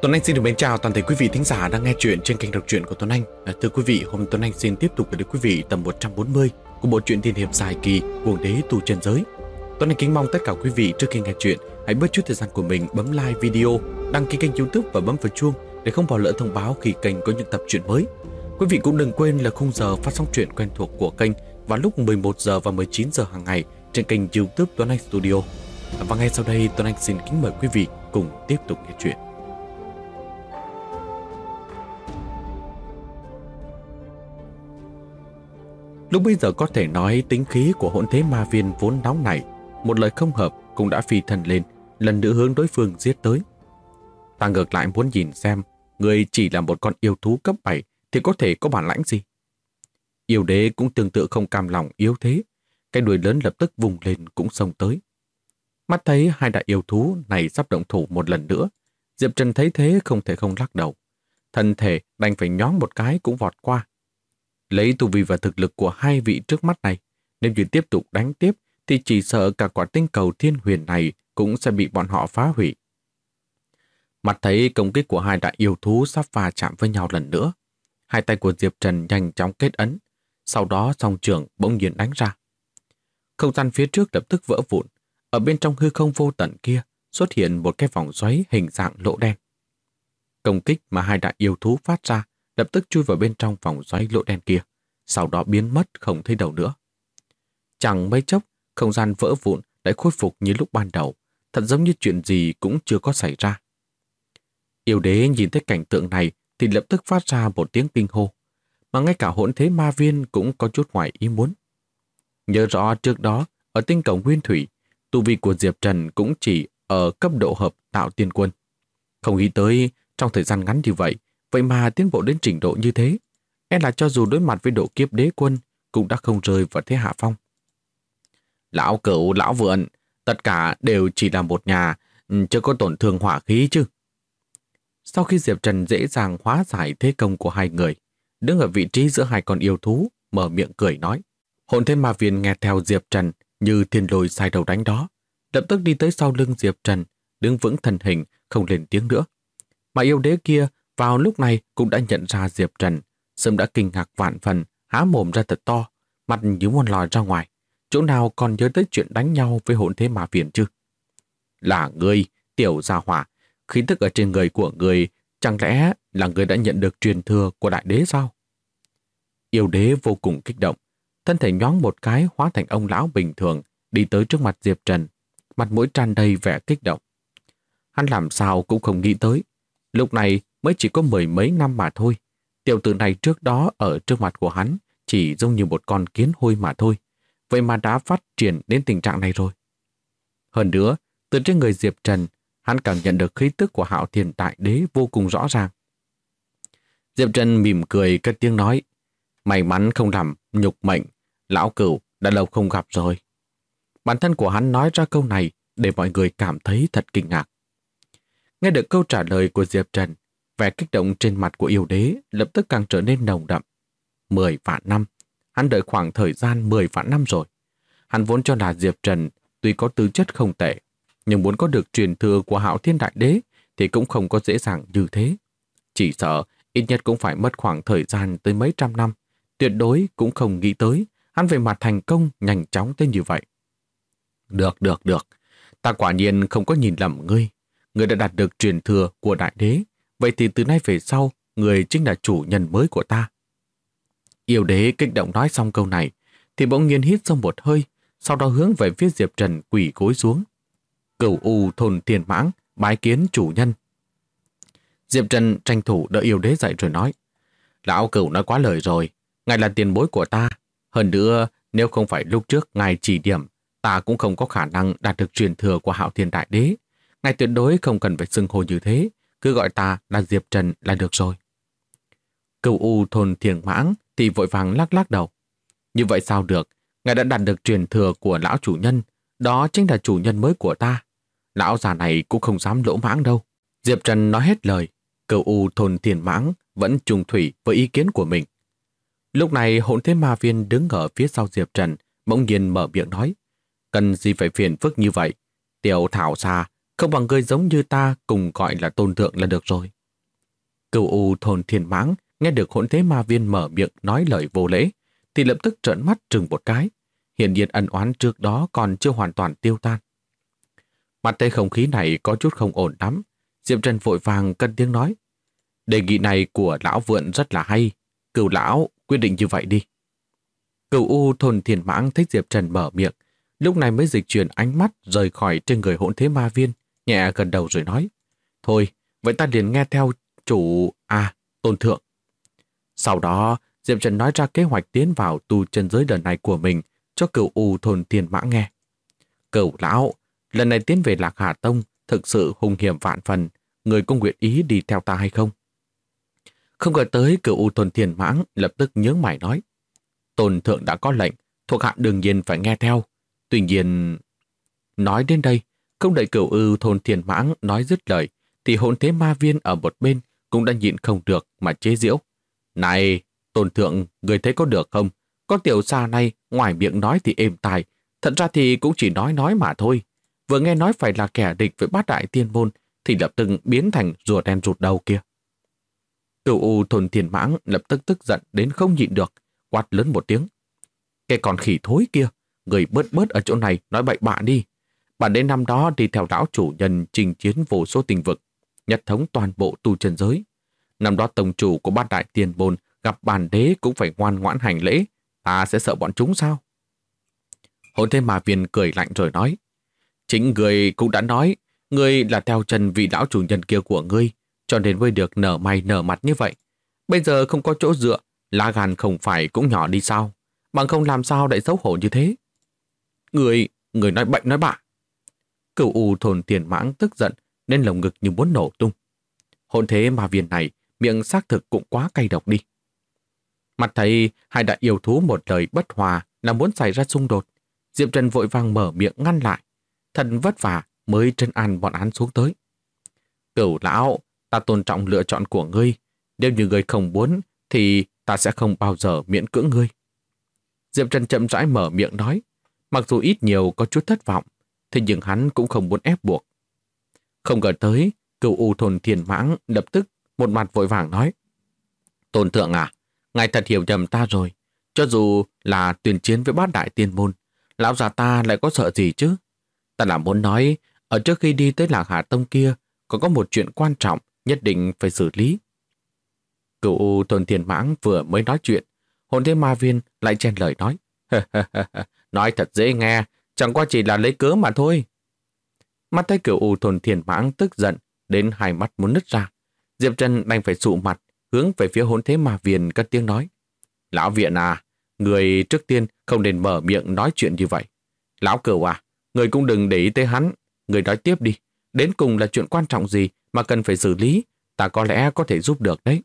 Tuấn Anh xin được mến chào toàn thể quý vị thính giả đang nghe chuyện trên kênh đọc truyện của Tuấn Anh. Thưa quý vị, hôm Tuấn Anh xin tiếp tục gửi đến quý vị tập 140 của bộ truyện tiên hiệp dài kỳ Cuồng Đế Tu Chân Giới. Tuấn Anh kính mong tất cả quý vị trước khi nghe chuyện hãy bớt chút thời gian của mình bấm like video, đăng ký kênh YouTube và bấm vào chuông để không bỏ lỡ thông báo khi kênh có những tập truyện mới. Quý vị cũng đừng quên là khung giờ phát sóng truyện quen thuộc của kênh vào lúc 11 giờ và 19 giờ hàng ngày trên kênh YouTube Tuấn Anh Studio. Và ngay sau đây Tuấn Anh xin kính mời quý vị cùng tiếp tục nghe chuyện. Lúc bây giờ có thể nói tính khí của hỗn thế ma viên vốn nóng nảy, một lời không hợp cũng đã phi thân lên, lần nữa hướng đối phương giết tới. Ta ngược lại muốn nhìn xem, người chỉ là một con yêu thú cấp 7 thì có thể có bản lãnh gì? Yêu đế cũng tương tự không cam lòng yếu thế, cái đuôi lớn lập tức vùng lên cũng xông tới. Mắt thấy hai đại yêu thú này sắp động thủ một lần nữa, Diệp Trần thấy thế không thể không lắc đầu. Thân thể đành phải nhón một cái cũng vọt qua. Lấy tu vi và thực lực của hai vị trước mắt này, nếu như tiếp tục đánh tiếp thì chỉ sợ cả quả tinh cầu thiên huyền này cũng sẽ bị bọn họ phá hủy. Mặt thấy công kích của hai đại yêu thú sắp va chạm với nhau lần nữa, hai tay của Diệp Trần nhanh chóng kết ấn, sau đó song trường bỗng nhiên đánh ra. Không gian phía trước lập tức vỡ vụn, ở bên trong hư không vô tận kia xuất hiện một cái vòng xoáy hình dạng lỗ đen. Công kích mà hai đại yêu thú phát ra lập tức chui vào bên trong vòng xoáy lỗ đen kia, sau đó biến mất không thấy đâu nữa. Chẳng mấy chốc, không gian vỡ vụn lại khôi phục như lúc ban đầu, thật giống như chuyện gì cũng chưa có xảy ra. Yêu đế nhìn thấy cảnh tượng này thì lập tức phát ra một tiếng kinh hô, mà ngay cả hỗn thế ma viên cũng có chút ngoài ý muốn. Nhớ rõ trước đó, ở tinh cầu Nguyên Thủy, tu vi của Diệp Trần cũng chỉ ở cấp độ hợp đạo tiên quân. Không nghĩ tới trong thời gian ngắn như vậy, vậy mà tiến bộ đến trình độ như thế, là cho dù đối mặt với độ kiếp đế quân cũng đã không rơi vào thế hạ phong. Lão Cửu, lão Vượn, tất cả đều chỉ là một nhà, chưa có tổn thương hỏa khí chứ. Sau khi Diệp Trần dễ dàng hóa giải thế công của hai người, đứng ở vị trí giữa hai con yêu thú, mở miệng cười nói. Hồn thế ma viên nghe theo Diệp Trần như thiên lôi sai đầu đánh đó, lập tức đi tới sau lưng Diệp Trần, đứng vững thân hình, không lên tiếng nữa. Mà yêu đế kia vào lúc này cũng đã nhận ra Diệp Trần, sớm đã kinh ngạc vạn phần, há mồm ra thật to, mặt như muốn lòi ra ngoài, chỗ nào còn nhớ tới chuyện đánh nhau với hỗn thế ma viên chứ? Là ngươi, tiểu gia hỏa, khí tức ở trên người của ngươi chẳng lẽ là ngươi đã nhận được truyền thừa của đại đế sao? Yêu đế vô cùng kích động, thân thể nhoáng một cái hóa thành ông lão bình thường, đi tới trước mặt Diệp Trần, mặt mũi tràn đầy vẻ kích động. Hắn làm sao cũng không nghĩ tới, lúc này mới chỉ có mười mấy năm mà thôi. Tiểu tử này trước đó ở trước mặt của hắn chỉ giống như một con kiến hôi mà thôi, vậy mà đã phát triển đến tình trạng này rồi. Hơn nữa, từ trên người Diệp Trần, hắn cảm nhận được khí tức của Hạo Thiên Đại Đế vô cùng rõ ràng. Diệp Trần mỉm cười cất tiếng nói, may mắn không làm nhục mệnh, lão Cửu đã lâu không gặp rồi. Bản thân của hắn nói ra câu này để mọi người cảm thấy thật kinh ngạc. Nghe được câu trả lời của Diệp Trần, vẻ kích động trên mặt của yêu đế lập tức càng trở nên nồng đậm. 10 vạn năm, hắn đợi khoảng thời gian 10 vạn năm rồi. Hắn vốn cho là Diệp Trần tuy có tư chất không tệ, nhưng muốn có được truyền thừa của Hạo Thiên Đại Đế thì cũng không có dễ dàng như thế. Chỉ sợ ít nhất cũng phải mất khoảng thời gian tới mấy trăm năm, tuyệt đối cũng không nghĩ tới hắn về mặt thành công nhanh chóng tới như vậy. Được, ta quả nhiên không có nhìn lầm ngươi. Ngươi đã đạt được truyền thừa của Đại Đế, vậy thì từ nay về sau, người chính là chủ nhân mới của ta. Yêu đế kích động nói xong câu này, thì bỗng nhiên hít sâu một hơi, sau đó hướng về phía Diệp Trần quỳ gối xuống. Cửu U thôn Tiền Mãng, bái kiến chủ nhân. Diệp Trần tranh thủ đỡ yêu đế dậy rồi nói, lão Cửu nói quá lời rồi, ngài là tiền bối của ta. Hơn nữa, nếu không phải lúc trước ngài chỉ điểm, ta cũng không có khả năng đạt được truyền thừa của Hạo Thiên Đại Đế. Ngài tuyệt đối không cần phải xưng hô như thế, cứ gọi ta là Diệp Trần là được rồi. Cửu U thôn Thiền Mãng thì vội vàng lắc đầu. Như vậy sao được, ngài đã đạt được truyền thừa của lão chủ nhân, đó chính là chủ nhân mới của ta. Lão già này cũng không dám lỗ mãng đâu. Diệp Trần nói hết lời, Cửu U thôn Thiền Mãng vẫn trùng thủy với ý kiến của mình. Lúc này hỗn thế ma viên đứng ở phía sau Diệp Trần, bỗng nhiên mở miệng nói, cần gì phải phiền phức như vậy, tiểu thảo xa, Không bằng ngươi giống như ta cùng gọi là Tôn Thượng là được rồi. Cửu U thôn Thiên Mãng nghe được hỗn thế ma viên mở miệng nói lời vô lễ, thì lập tức trợn mắt trừng một cái. Hiển nhiên ân oán trước đó còn chưa hoàn toàn tiêu tan. Mặt thấy không khí này có chút không ổn lắm, Diệp Trần vội vàng cất tiếng nói: đề nghị này của lão Vượn rất là hay, Cửu lão quyết định như vậy đi. Cửu U thôn Thiên Mãng thấy Diệp Trần mở miệng, lúc này mới dịch chuyển ánh mắt rời khỏi trên người hỗn thế ma viên, nhẹ gần đầu rồi nói: thôi, vậy ta liền nghe theo chủ Tôn Thượng. Sau đó, Diệp Trần nói ra kế hoạch tiến vào tu chân giới lần này của mình cho Cửu U thôn Thiên Mãng nghe. Cửu lão, lần này tiến về Lạc Hà Tông thực sự hung hiểm vạn phần, người có nguyện ý đi theo ta hay không? Không ngờ tới Cửu U thôn Thiên Mãng lập tức nhướng mày nói: Tôn Thượng đã có lệnh, thuộc hạ đương nhiên phải nghe theo. Tuy nhiên... Nói đến đây, không đợi Cửu U thôn Thiên Mãng nói dứt lời, thì hỗn thế ma viên ở một bên cũng đã nhịn không được mà chế giễu. Này, Tôn Thượng, người thấy có được không? Có tiểu xa này, ngoài miệng nói thì êm tai, thật ra thì cũng chỉ nói mà thôi. Vừa nghe nói phải là kẻ địch với bát đại tiên môn, thì lập tức biến thành rùa đen rụt đầu kia. Cửu U thôn Thiên Mãng lập tức tức giận đến không nhịn được, quát lớn một tiếng: cái con khỉ thối kia, người bớt ở chỗ này nói bậy bạ đi. Bản đến năm đó đi theo lão chủ nhân chinh chiến vô số tình vực, nhất thống toàn bộ tu chân giới. Năm đó tổng chủ của bát đại tiên môn gặp bản đế cũng phải ngoan ngoãn hành lễ, ta sẽ sợ bọn chúng sao? Hỗn thế ma viên cười lạnh rồi nói: chính người cũng đã nói, ngươi là theo chân vị lão chủ nhân kia của ngươi, cho nên mới được nở mày nở mặt như vậy. Bây giờ không có chỗ dựa, lá gan không phải cũng nhỏ đi sao? Bằng không làm sao lại xấu hổ như thế? Người nói bệnh nói bạ. Cửu U thôn Thiên Mãng tức giận nên lồng ngực như muốn nổ tung. Hỗn thế ma viên này, miệng xác thực cũng quá cay độc đi. Mặt thấy hai đại yêu thú một lời bất hòa là muốn xảy ra xung đột, Diệp Trần vội vàng mở miệng ngăn lại. Thật vất vả mới trấn an bọn hắn xuống tới. Cửu lão, ta tôn trọng lựa chọn của ngươi. Nếu như ngươi không muốn, thì ta sẽ không bao giờ miễn cưỡng ngươi. Diệp Trần chậm rãi mở miệng nói, mặc dù ít nhiều có chút thất vọng, thế nhưng hắn cũng không muốn ép buộc. Không ngờ tới, Cửu U thôn Thiên Mãng lập tức một mặt vội vàng nói: Tôn Thượng à, ngài thật hiểu nhầm ta rồi. Cho dù là tuyên chiến với bát đại tiên môn, lão già ta lại có sợ gì chứ? Ta là muốn nói, ở trước khi đi tới Lạc Hà Tông kia, còn có một chuyện quan trọng nhất định phải xử lý. Cửu U thôn Thiên Mãng vừa mới nói chuyện, hồn thế ma viên lại chen lời nói: nói thật dễ nghe, chẳng qua chỉ là lấy cớ mà thôi. Mắt thấy Cửu U thôn Thiên Mãng tức giận đến hai mắt muốn nứt ra, Diệp Trần đành phải sụ mặt hướng về phía hồn thế ma viên cất tiếng nói: Lão Viện à, người trước tiên không nên mở miệng nói chuyện như vậy. Lão Cửu à, người cũng đừng để ý tới hắn, người nói tiếp đi, đến cùng là chuyện quan trọng gì mà cần phải xử lý, ta có lẽ có thể giúp được đấy.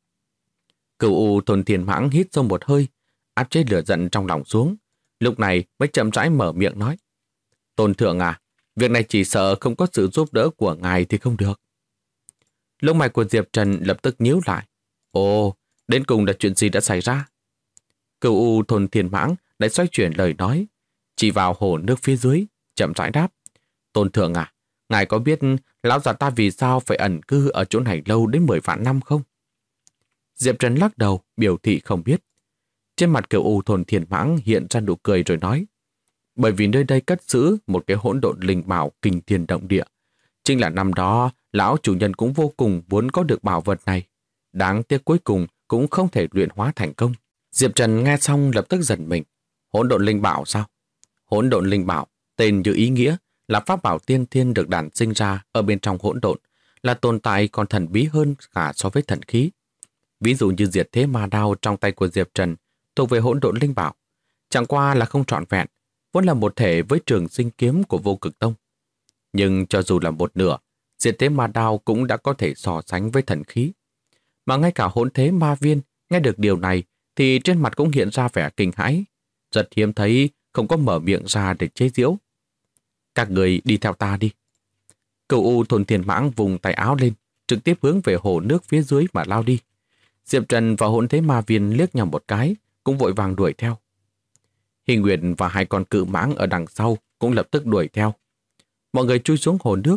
Cửu U thôn Thiên Mãng hít sâu một hơi, áp chế lửa giận trong lòng xuống, lúc này mới chậm rãi mở miệng nói: Tôn Thượng à, việc này chỉ sợ không có sự giúp đỡ của ngài thì không được. Lông mày của Diệp Trần lập tức nhíu lại. Ồ, đến cùng là chuyện gì đã xảy ra? Cửu U thôn Thiên Mãng lại xoay chuyển lời nói, chỉ vào hồ nước phía dưới, chậm rãi đáp: Tôn Thượng à, ngài có biết lão già ta vì sao phải ẩn cư ở chỗ này lâu đến 10 vạn năm không? Diệp Trần lắc đầu, biểu thị không biết. Trên mặt Cửu U thôn Thiên Mãng hiện ra nụ cười rồi nói: bởi vì nơi đây cất giữ một cái hỗn độn linh bảo kinh thiên động địa. Chính là năm đó, lão chủ nhân cũng vô cùng muốn có được bảo vật này. Đáng tiếc cuối cùng cũng không thể luyện hóa thành công. Diệp Trần nghe xong lập tức giật mình. Hỗn độn linh bảo sao? Hỗn độn linh bảo, tên như ý nghĩa, là pháp bảo tiên thiên được đản sinh ra ở bên trong hỗn độn, là tồn tại còn thần bí hơn cả so với thần khí. Ví dụ như diệt thế ma đao trong tay của Diệp Trần thuộc về hỗn độn linh bảo, chẳng qua là không trọn vẹn, vốn là một thể với trường sinh kiếm của Vô Cực Tông. Nhưng cho dù là một nửa, diệt thế ma đao cũng đã có thể so sánh với thần khí. Mà ngay cả hỗn thế ma viên nghe được điều này thì trên mặt cũng hiện ra vẻ kinh hãi, rất hiếm thấy không có mở miệng ra để chế giễu. Các người đi theo ta đi. Cửu U thôn Thiên Mãng vùng tay áo lên, trực tiếp hướng về hồ nước phía dưới mà lao đi. Diệp Trần và hỗn thế ma viên liếc nhau một cái, cũng vội vàng đuổi theo. Hình Nguyệt và hai con cự mãng ở đằng sau cũng lập tức đuổi theo. Mọi người chui xuống hồ nước,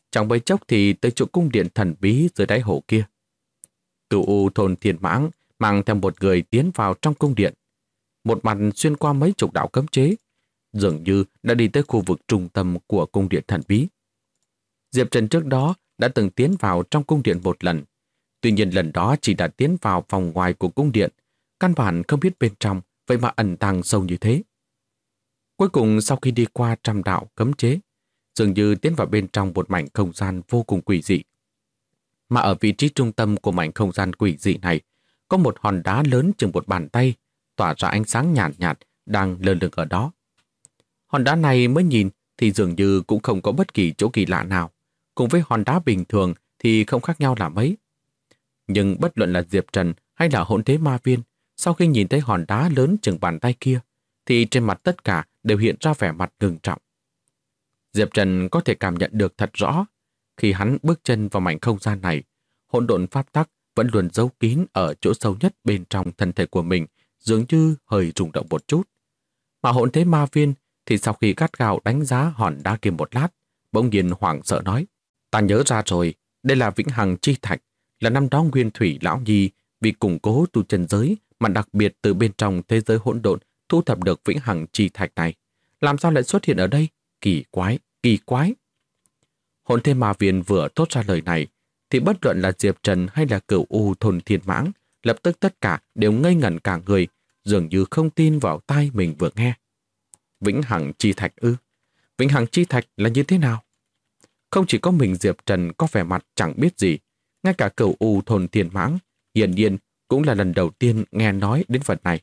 Chẳng mấy chốc thì tới chỗ cung điện thần bí dưới đáy hồ kia. Cửu U thôn Thiên Mãng mang theo một người tiến vào trong cung điện. Một mặt xuyên qua mấy chục đạo cấm chế, dường như đã đi tới khu vực trung tâm của cung điện thần bí. Diệp Trần trước đó đã từng tiến vào trong cung điện một lần. Tuy nhiên lần đó chỉ đã tiến vào phòng ngoài của cung điện, căn bản không biết bên trong, vậy mà ẩn tàng sâu như thế. Cuối cùng sau khi đi qua trăm đạo cấm chế, dường như tiến vào bên trong một mảnh không gian vô cùng quỷ dị. Mà ở vị trí trung tâm của mảnh không gian quỷ dị này, có một hòn đá lớn chừng một bàn tay, tỏa ra ánh sáng nhạt nhạt, đang lơ lửng ở đó. Hòn đá này mới nhìn thì dường như cũng không có bất kỳ chỗ kỳ lạ nào, cùng với hòn đá bình thường thì không khác nhau là mấy. Nhưng bất luận là Diệp Trần hay là Hỗn Thế Ma Viên, sau khi nhìn thấy hòn đá lớn chừng bàn tay kia, thì trên mặt tất cả đều hiện ra vẻ mặt ngưng trọng. Diệp Trần có thể cảm nhận được thật rõ, khi hắn bước chân vào mảnh không gian này, hỗn độn pháp tắc vẫn luôn giấu kín ở chỗ sâu nhất bên trong thân thể của mình, dường như hơi rung động một chút. Mà Hỗn Thế Ma Viên thì sau khi gắt gao đánh giá hòn đá kia một lát, bỗng nhiên hoảng sợ nói: "Ta nhớ ra rồi, đây là Vĩnh Hằng Chi Thạch, là năm đó Nguyên Thủy Lão Nhi vì củng cố tu chân giới mà đặc biệt từ bên trong thế giới hỗn độn thu thập được Vĩnh Hằng Chi Thạch này. Làm sao lại xuất hiện ở đây? Kỳ quái, kỳ quái." Hỗn Thế Ma Viên vừa thốt ra lời này, thì bất luận là Diệp Trần hay là Cửu U thôn Thiên Mãng, lập tức tất cả đều ngây ngẩn cả người, dường như không tin vào tai mình vừa nghe. Vĩnh Hằng Chi Thạch ư? Vĩnh Hằng Chi Thạch là như thế nào? Không chỉ có mình Diệp Trần có vẻ mặt chẳng biết gì, ngay cả Cửu U thôn Thiên Mãng hiển nhiên cũng là lần đầu tiên nghe nói đến vật này.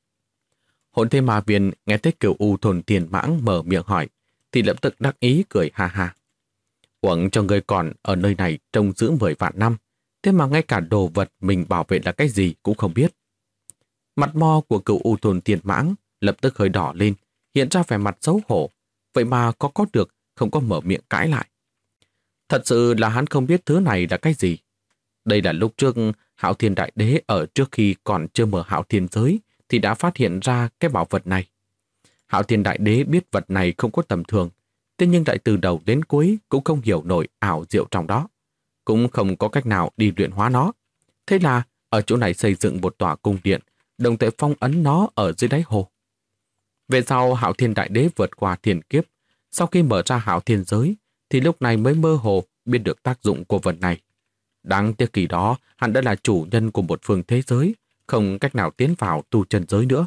Hỗn Thế Ma Viên nghe thấy Cửu U thôn Thiên Mãng mở miệng hỏi, thì lập tức đắc ý cười ha ha. Uổng cho người còn ở nơi này trông giữ 10 vạn năm, thế mà ngay cả đồ vật mình bảo vệ là cái gì cũng không biết. Mặt mo của Cửu U thôn Thiên Mãng lập tức hơi đỏ lên, hiện ra vẻ mặt xấu hổ, vậy mà có được, không có mở miệng cãi lại. Thật sự là hắn không biết thứ này là cái gì. Đây là lúc trước Hạo Thiên Đại Đế ở trước khi còn chưa mở Hạo Thiên giới thì đã phát hiện ra cái bảo vật này. Hạo Thiên Đại Đế biết vật này không có tầm thường, thế nhưng lại từ đầu đến cuối cũng không hiểu nổi ảo diệu trong đó, cũng không có cách nào đi luyện hóa nó. Thế là ở chỗ này xây dựng một tòa cung điện, đồng thời phong ấn nó ở dưới đáy hồ. Về sau Hạo Thiên Đại Đế vượt qua thiên kiếp, sau khi mở ra Hạo Thiên giới thì lúc này mới mơ hồ biết được tác dụng của vật này. Đáng tiếc kỳ đó hắn đã là chủ nhân của một phương thế giới, không cách nào tiến vào tu chân giới nữa.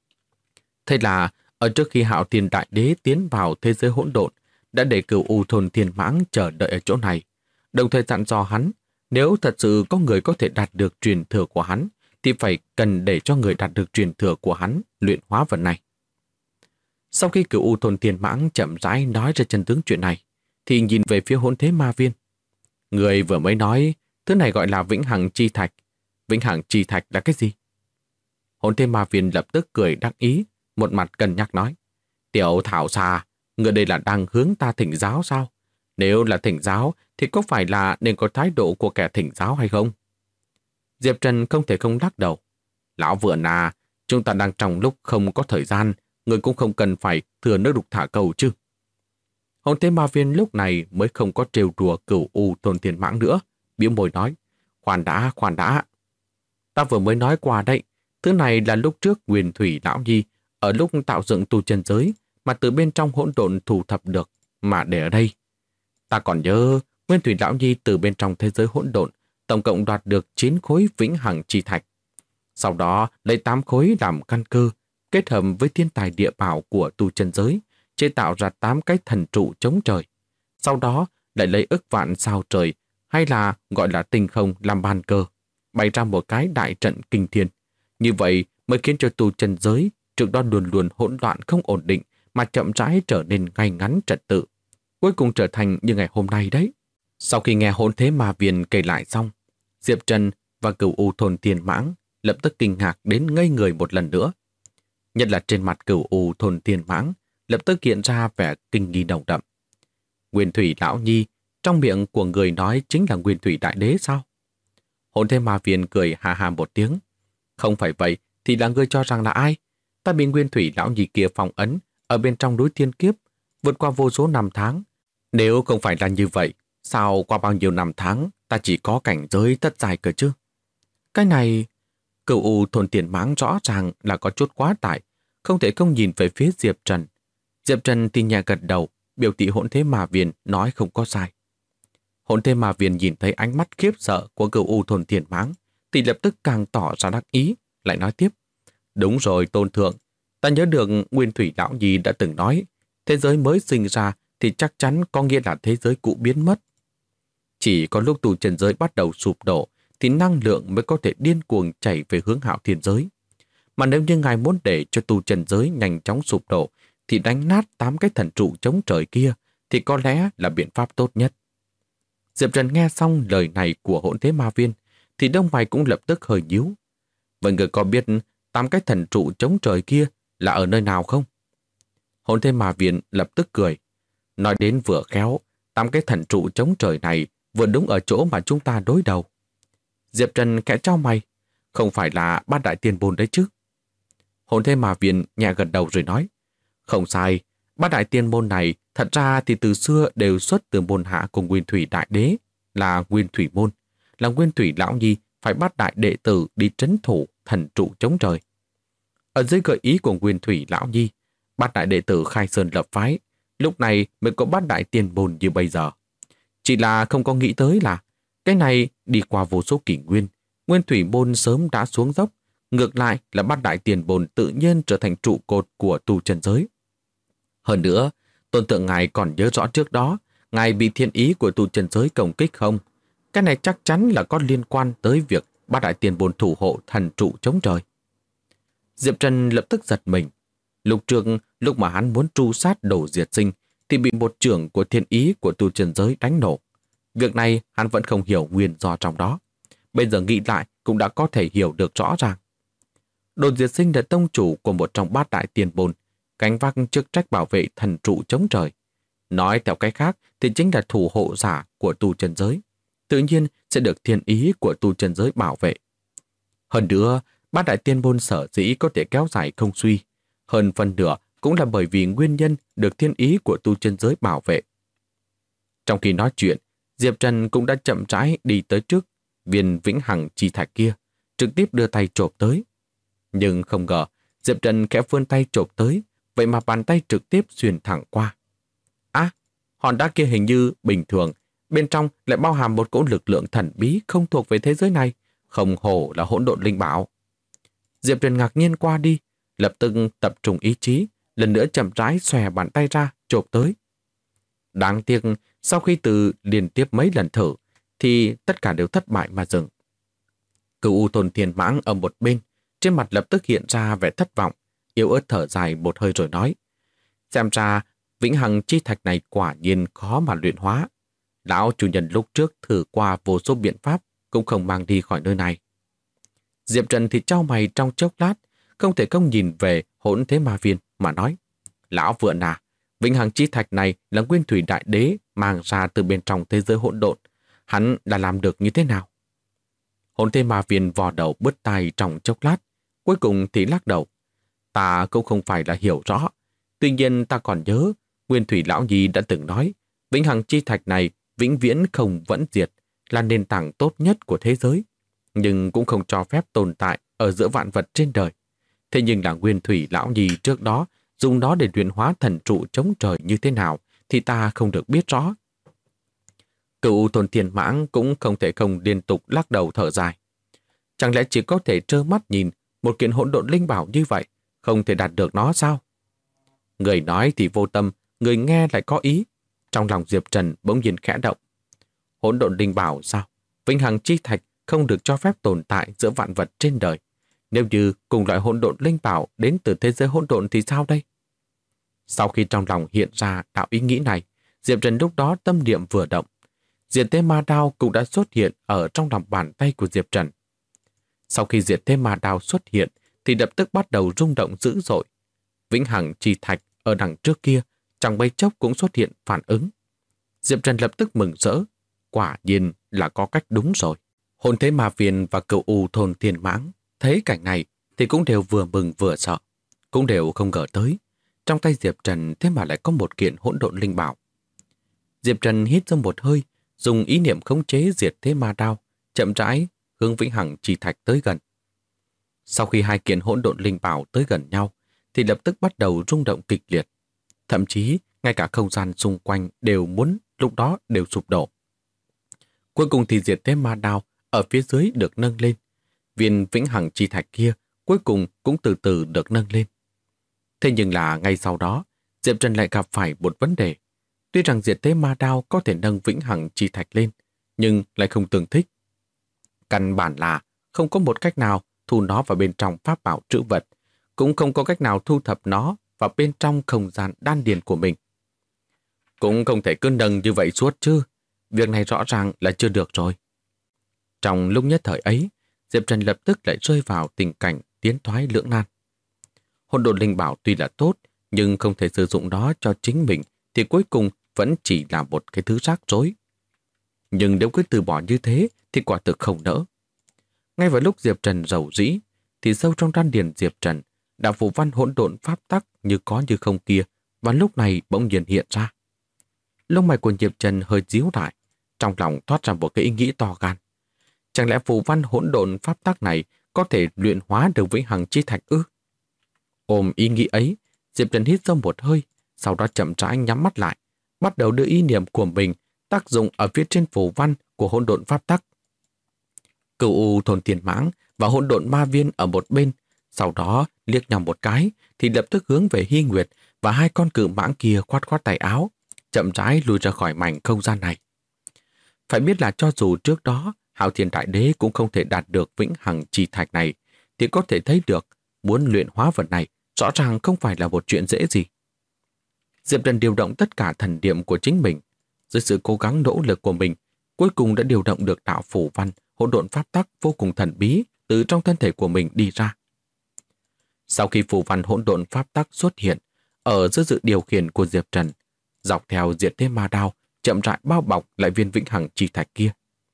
Thế là ở trước khi Hạo Thiên Đại Đế tiến vào thế giới hỗn độn, đã để Cửu U thôn Thiên Mãng chờ đợi ở chỗ này, đồng thời dặn dò hắn, nếu thật sự có người có thể đạt được truyền thừa của hắn, thì phải cần để cho người đạt được truyền thừa của hắn luyện hóa vật này. Sau khi Cửu U thôn Thiên Mãng chậm rãi nói ra chân tướng chuyện này, thì nhìn về phía Hỗn Thế Ma Viên. Người vừa mới nói, thứ này gọi là Vĩnh Hằng Chi Thạch. Vĩnh Hằng Chi Thạch là cái gì? Hỗn Thế Ma Viên lập tức cười đắc ý, một mặt cân nhắc nói: "Tiểu Thảo Xà, người đây là đang hướng ta thỉnh giáo sao? Nếu là thỉnh giáo thì có phải là nên có thái độ của kẻ thỉnh giáo hay không?" Diệp Trần không thể không lắc đầu. "Lão Vượn à, chúng ta đang trong lúc không có thời gian, người cũng không cần phải thừa nước đục thả câu chứ." Hỗn Thế Ma Viên lúc này mới không có trêu đùa Cửu U thôn Thiên Mãng nữa, bĩu môi nói: khoan đã. Ta vừa mới nói qua đấy, thứ này là lúc trước Nguyên Thủy Lão Nhi ở lúc tạo dựng tu chân giới mà từ bên trong hỗn độn thu thập được mà để ở đây. Ta còn nhớ Nguyên Thủy Lão Nhi từ bên trong thế giới hỗn độn tổng cộng đoạt được 9 khối Vĩnh Hằng Chi Thạch. Sau đó lấy 8 khối làm căn cơ, kết hợp với thiên tài địa bảo của tu chân giới, chế tạo ra 8 cái thần trụ chống trời. Sau đó lại lấy ức vạn sao trời, hay là gọi là tinh không làm bàn cờ, bày ra một cái đại trận kinh thiên. Như vậy mới khiến cho tu chân giới trước đó luôn luôn hỗn loạn không ổn định mà chậm rãi trở nên ngay ngắn trật tự, cuối cùng trở thành như ngày hôm nay đấy. Sau khi nghe Hỗn Thế Ma Viên kể lại xong, Diệp Trần và Cửu U thôn Thiên Mãng lập tức kinh ngạc đến ngây người một lần nữa. Nhất là trên mặt Cửu U thôn Thiên Mãng lập tức hiện ra vẻ kinh nghi nồng đậm. Nguyên Thủy Lão Nhi trong miệng của người nói chính là Nguyên Thủy Đại Đế sao? Hỗn Thế Ma Viên cười ha ha một tiếng. Không phải vậy thì là ngươi cho rằng là ai? Ta bị Nguyên Thủy Lão Nhi kia phong ấn ở bên trong núi Thiên Kiếp, vượt qua vô số năm tháng. Nếu không phải là như vậy, Sao qua bao nhiêu năm tháng ta chỉ có cảnh giới thất giai cơ chứ? Cái này, Cửu U thôn Tiền Mãng rõ ràng là có chút quá tải, không thể không nhìn về phía Diệp Trần. Diệp Trần thì nhẹ gật đầu, biểu thị Hỗn Thế Ma Viên nói không có sai. Hỗn Thế Ma Viên nhìn thấy ánh mắt khiếp sợ của Cửu U thôn Tiền Mãng thì lập tức càng tỏ ra đắc ý, lại nói tiếp. Đúng rồi tôn thượng, ta nhớ được Nguyên Thủy Lão Nhi đã từng nói, thế giới mới sinh ra thì chắc chắn có nghĩa là thế giới cũ biến mất. Chỉ có lúc tu chân giới bắt đầu sụp đổ thì năng lượng mới có thể điên cuồng chảy về hướng Hạo Thiên giới. Mà nếu như ngài muốn để cho tu chân giới nhanh chóng sụp đổ thì đánh nát 8 cái thần trụ chống trời kia thì có lẽ là biện pháp tốt nhất. Diệp Trần nghe xong lời này của Hỗn Thế Ma Viên thì đông mày cũng lập tức hơi nhíu. Vậy người có biết 8 cái thần trụ chống trời kia là ở nơi nào không? Hỗn Thế Ma Viên lập tức cười. Nói đến vừa khéo, 8 cái thần trụ chống trời này vừa đúng ở chỗ mà chúng ta đối đầu. Diệp Trần khẽ trao mày. Không phải là Bát Đại Tiên Môn đấy chứ? Hỗn Thế Ma Viên nhẹ gật đầu rồi nói. Không sai, Bát Đại Tiên Môn này thật ra thì từ xưa đều xuất từ môn hạ của Nguyên Thủy Đại Đế, là Nguyên Thủy Môn, là Nguyên Thủy Lão Nhi phải bắt đại đệ tử đi trấn thủ thần trụ chống trời. Ở dưới gợi ý của Nguyên Thủy Lão Nhi, Bát đại đệ tử khai sơn lập phái, lúc này mới có Bát Đại Tiên Môn như bây giờ. Chỉ là không có nghĩ tới là cái này đi qua vô số kỷ nguyên, Nguyên Thủy Môn sớm đã xuống dốc, ngược lại là Bát Đại Tiên Môn tự nhiên trở thành trụ cột của tu chân giới. Hơn nữa, tôn tượng ngài còn nhớ rõ trước đó, ngài bị thiên ý của tu chân giới công kích không? Cái này chắc chắn là có liên quan tới việc Bát Đại Tiên Môn thủ hộ thần trụ chống trời. Diệp Trần lập tức giật mình. Lúc trước, lúc mà hắn muốn tru sát đổ diệt sinh, thì bị một trưởng của thiên ý của tu chân giới đánh nổ. Việc này hắn vẫn không hiểu nguyên do trong đó. Bây giờ nghĩ lại cũng đã có thể hiểu được rõ ràng. Đổ diệt sinh là tông chủ của một trong Bát Đại Tiên Môn, gánh vác chức trách bảo vệ thần trụ chống trời. Nói theo cách khác thì chính là thủ hộ giả của tu chân giới. Tự nhiên sẽ được thiên ý của tu chân giới bảo vệ. Hơn nữa, Bát Đại Tiên Môn sở dĩ có thể kéo dài không suy. Hơn phần nửa cũng là bởi vì nguyên nhân được thiên ý của tu chân giới bảo vệ. Trong khi nói chuyện, Diệp Trần cũng đã chậm rãi đi tới trước viên vĩnh hằng chi thạch kia, trực tiếp đưa tay chộp tới. Nhưng không ngờ, Diệp Trần khẽ vươn tay chộp tới, vậy mà bàn tay trực tiếp xuyên thẳng qua. Hòn đá kia hình như bình thường, bên trong lại bao hàm một cỗ lực lượng thần bí không thuộc về thế giới này, không hổ là hỗn độn linh bảo. Diệp Trần ngạc nhiên qua đi, lập tức tập trung ý chí, lần nữa chậm rãi xòe bàn tay ra, chộp tới. Đáng tiếc, sau khi từ liên tiếp mấy lần thử, thì tất cả đều thất bại mà dừng. Cửu U thôn Thiên Mãng ở một bên, trên mặt lập tức hiện ra vẻ thất vọng, yếu ớt thở dài một hơi rồi nói. Xem ra, vĩnh hằng chi thạch này quả nhiên khó mà luyện hóa. Lão chủ nhân lúc trước thử qua vô số biện pháp, cũng không mang đi khỏi nơi này. Diệp Trần thì trao mày trong chốc lát, không thể không nhìn về Hỗn Thế Ma Viên mà nói. Lão vượn à, vĩnh hằng chi thạch này là Nguyên Thủy Đại Đế mang ra từ bên trong thế giới hỗn độn. Hắn đã làm được như thế nào? Hỗn Thế Ma Viên vò đầu bứt tai trong chốc lát, cuối cùng thì lắc đầu. Ta cũng không phải là hiểu rõ. Tuy nhiên ta còn nhớ, Nguyên Thủy Lão Nhi đã từng nói, vĩnh hằng chi thạch này vĩnh viễn không vẫn diệt, là nền tảng tốt nhất của thế giới, nhưng cũng không cho phép tồn tại ở giữa vạn vật trên đời. Thế nhưng là Nguyên Thủy Lão Nhi trước đó dùng nó để luyện hóa thần trụ chống trời như thế nào thì ta không được biết rõ. Cửu thôn Thiên Mãng cũng không thể không liên tục lắc đầu thở dài. Chẳng lẽ chỉ có thể trơ mắt nhìn một kiện hỗn độn linh bảo như vậy, không thể đạt được nó sao? Người nói thì vô tâm, người nghe lại có ý. Trong lòng Diệp Trần bỗng nhiên khẽ động. Hỗn độn linh bảo sao? Vĩnh hằng chi thạch không được cho phép tồn tại giữa vạn vật trên đời. Nếu như cùng loại hỗn độn linh bảo đến từ thế giới hỗn độn thì sao đây? Sau khi trong lòng hiện ra đạo ý nghĩ này, Diệp Trần lúc đó tâm niệm vừa động. Diệt thế ma đao cũng đã xuất hiện ở trong lòng bàn tay của Diệp Trần. Sau khi diệt thế ma đao xuất hiện thì lập tức bắt đầu rung động dữ dội. Vĩnh hằng chi thạch ở đằng trước kia trong mấy chốc cũng xuất hiện phản ứng. Diệp Trần lập tức mừng rỡ. Quả nhiên là có cách đúng rồi. Hồn Thế Ma Viên và Cửu U thôn Thiên Mãng thấy cảnh này thì cũng đều vừa mừng vừa sợ. Cũng đều không ngờ tới. Trong tay Diệp Trần thế mà lại có một kiện hỗn độn linh bảo. Diệp Trần hít ra một hơi, dùng ý niệm khống chế diệt thế ma đao, chậm rãi hướng vĩnh hằng chi thạch tới gần. Sau khi hai kiện hỗn độn linh bảo tới gần nhau, thì lập tức bắt đầu rung động kịch liệt. Thậm chí, ngay cả không gian xung quanh lúc đó đều sụp đổ. Cuối cùng thì diệt thế ma đao ở phía dưới được nâng lên. Viên vĩnh hằng chi thạch kia cuối cùng cũng từ từ được nâng lên. Thế nhưng là ngay sau đó, Diệp Trần lại gặp phải một vấn đề. Tuy rằng diệt thế ma đao có thể nâng vĩnh hằng chi thạch lên, nhưng lại không tương thích. Căn bản là không có một cách nào thu nó vào bên trong pháp bảo trữ vật, cũng không có cách nào thu thập nó vào bên trong không gian đan điền của mình. Cũng không thể cứ nâng như vậy suốt chứ. Việc này rõ ràng là chưa được rồi. Trong lúc nhất thời ấy, Diệp Trần lập tức lại rơi vào tình cảnh tiến thoái lưỡng nan. Hỗn độn linh bảo tuy là tốt, nhưng không thể sử dụng nó cho chính mình, thì cuối cùng vẫn chỉ là một cái thứ rác rối. Nhưng nếu cứ từ bỏ như thế, thì quả thực không nỡ. Ngay vào lúc Diệp Trần rầu rĩ, thì sâu trong đan điền Diệp Trần, đạo phù văn hỗn độn pháp tắc như có như không kia, và lúc này bỗng nhiên hiện ra. Lông mày của Diệp Trần hơi díu lại, trong lòng thoát ra một cái ý nghĩ to gan. Chẳng lẽ phù văn hỗn độn pháp tắc này có thể luyện hóa được vĩnh hằng chi thạch ư? Ôm ý nghĩ ấy, Diệp Trần hít sâu một hơi, sau đó chậm rãi nhắm mắt lại, bắt đầu đưa ý niệm của mình tác dụng ở phía trên phù văn của hỗn độn pháp tắc. Cửu U Thôn Tiền Mãng và hỗn độn ma viên ở một bên, sau đó liếc nhau một cái thì lập tức hướng về Hy Nguyệt và hai con cự mãng kia khoát khoát tay áo, chậm rãi lùi ra khỏi mảnh không gian này. Phải biết là cho dù trước đó Hạo Thiên Đại Đế cũng không thể đạt được vĩnh hằng chi thạch này, thì có thể thấy được muốn luyện hóa vật này rõ ràng không phải là một chuyện dễ gì. Diệp Trần điều động tất cả thần niệm của chính mình, dưới sự cố gắng nỗ lực của mình, cuối cùng đã điều động được đạo phù văn hỗn độn pháp tắc vô cùng thần bí từ trong thân thể của mình đi ra. Sau khi phù văn hỗn độn pháp tắc xuất hiện ở dưới sự điều khiển của Diệp Trần, dọc theo diệt thế ma đao chậm rãi bao bọc lại viên vĩnh hằng chi thạch kia.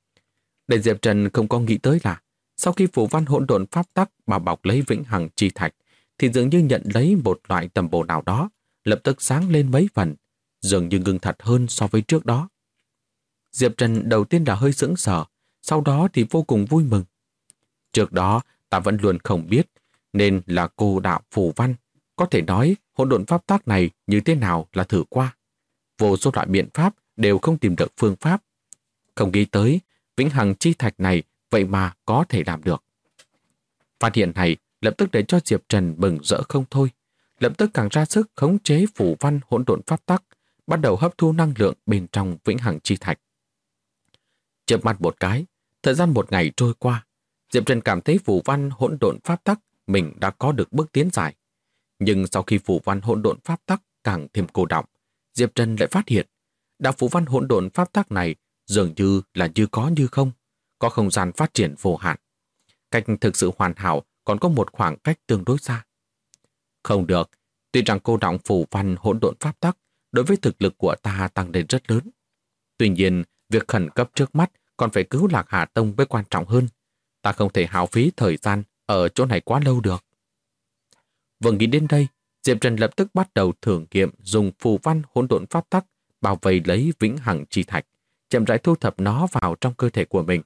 Để Diệp Trần không có nghĩ tới là sau khi phù văn hỗn độn pháp tắc bao bọc lấy vĩnh hằng chi thạch, thì dường như nhận lấy một loại tầm bổ nào đó, lập tức sáng lên mấy phần, dường như ngưng thật hơn so với trước đó. Diệp Trần đầu tiên là hơi sững sờ, sau đó thì vô cùng vui mừng. Trước đó ta vẫn luôn không biết, nên là cô đạo phù văn, có thể nói hỗn độn pháp tắc này như thế nào là thử qua. Vô số loại biện pháp đều không tìm được phương pháp. Không nghĩ tới, vĩnh hằng chi thạch này vậy mà có thể làm được. Phát hiện này lập tức để cho Diệp Trần mừng rỡ không thôi, lập tức càng ra sức khống chế phù văn hỗn độn pháp tắc, bắt đầu hấp thu năng lượng bên trong vĩnh hằng chi thạch. Chớp mắt một cái, thời gian một ngày trôi qua, Diệp Trần cảm thấy phù văn hỗn độn pháp tắc mình đã có được bước tiến dài. Nhưng sau khi phù văn hỗn độn pháp tắc càng thêm cô đọng, Diệp Trần lại phát hiện đạo phù văn hỗn độn pháp tắc này dường như là như có như không, có không gian phát triển vô hạn. Cách thực sự hoàn hảo còn có một khoảng cách tương đối xa. Không được, tuy rằng cô đọng phù văn hỗn độn pháp tắc đối với thực lực của ta tăng lên rất lớn. Tuy nhiên, việc khẩn cấp trước mắt còn phải cứu Lạc Hà Tông mới quan trọng hơn. Ta không thể hao phí thời gian ở chỗ này quá lâu được. Vừa nghĩ đến đây, Diệp Trần lập tức bắt đầu thử nghiệm dùng phù văn hỗn độn pháp tắc bao vây lấy vĩnh hằng chi thạch, chậm rãi thu thập nó vào trong cơ thể của mình.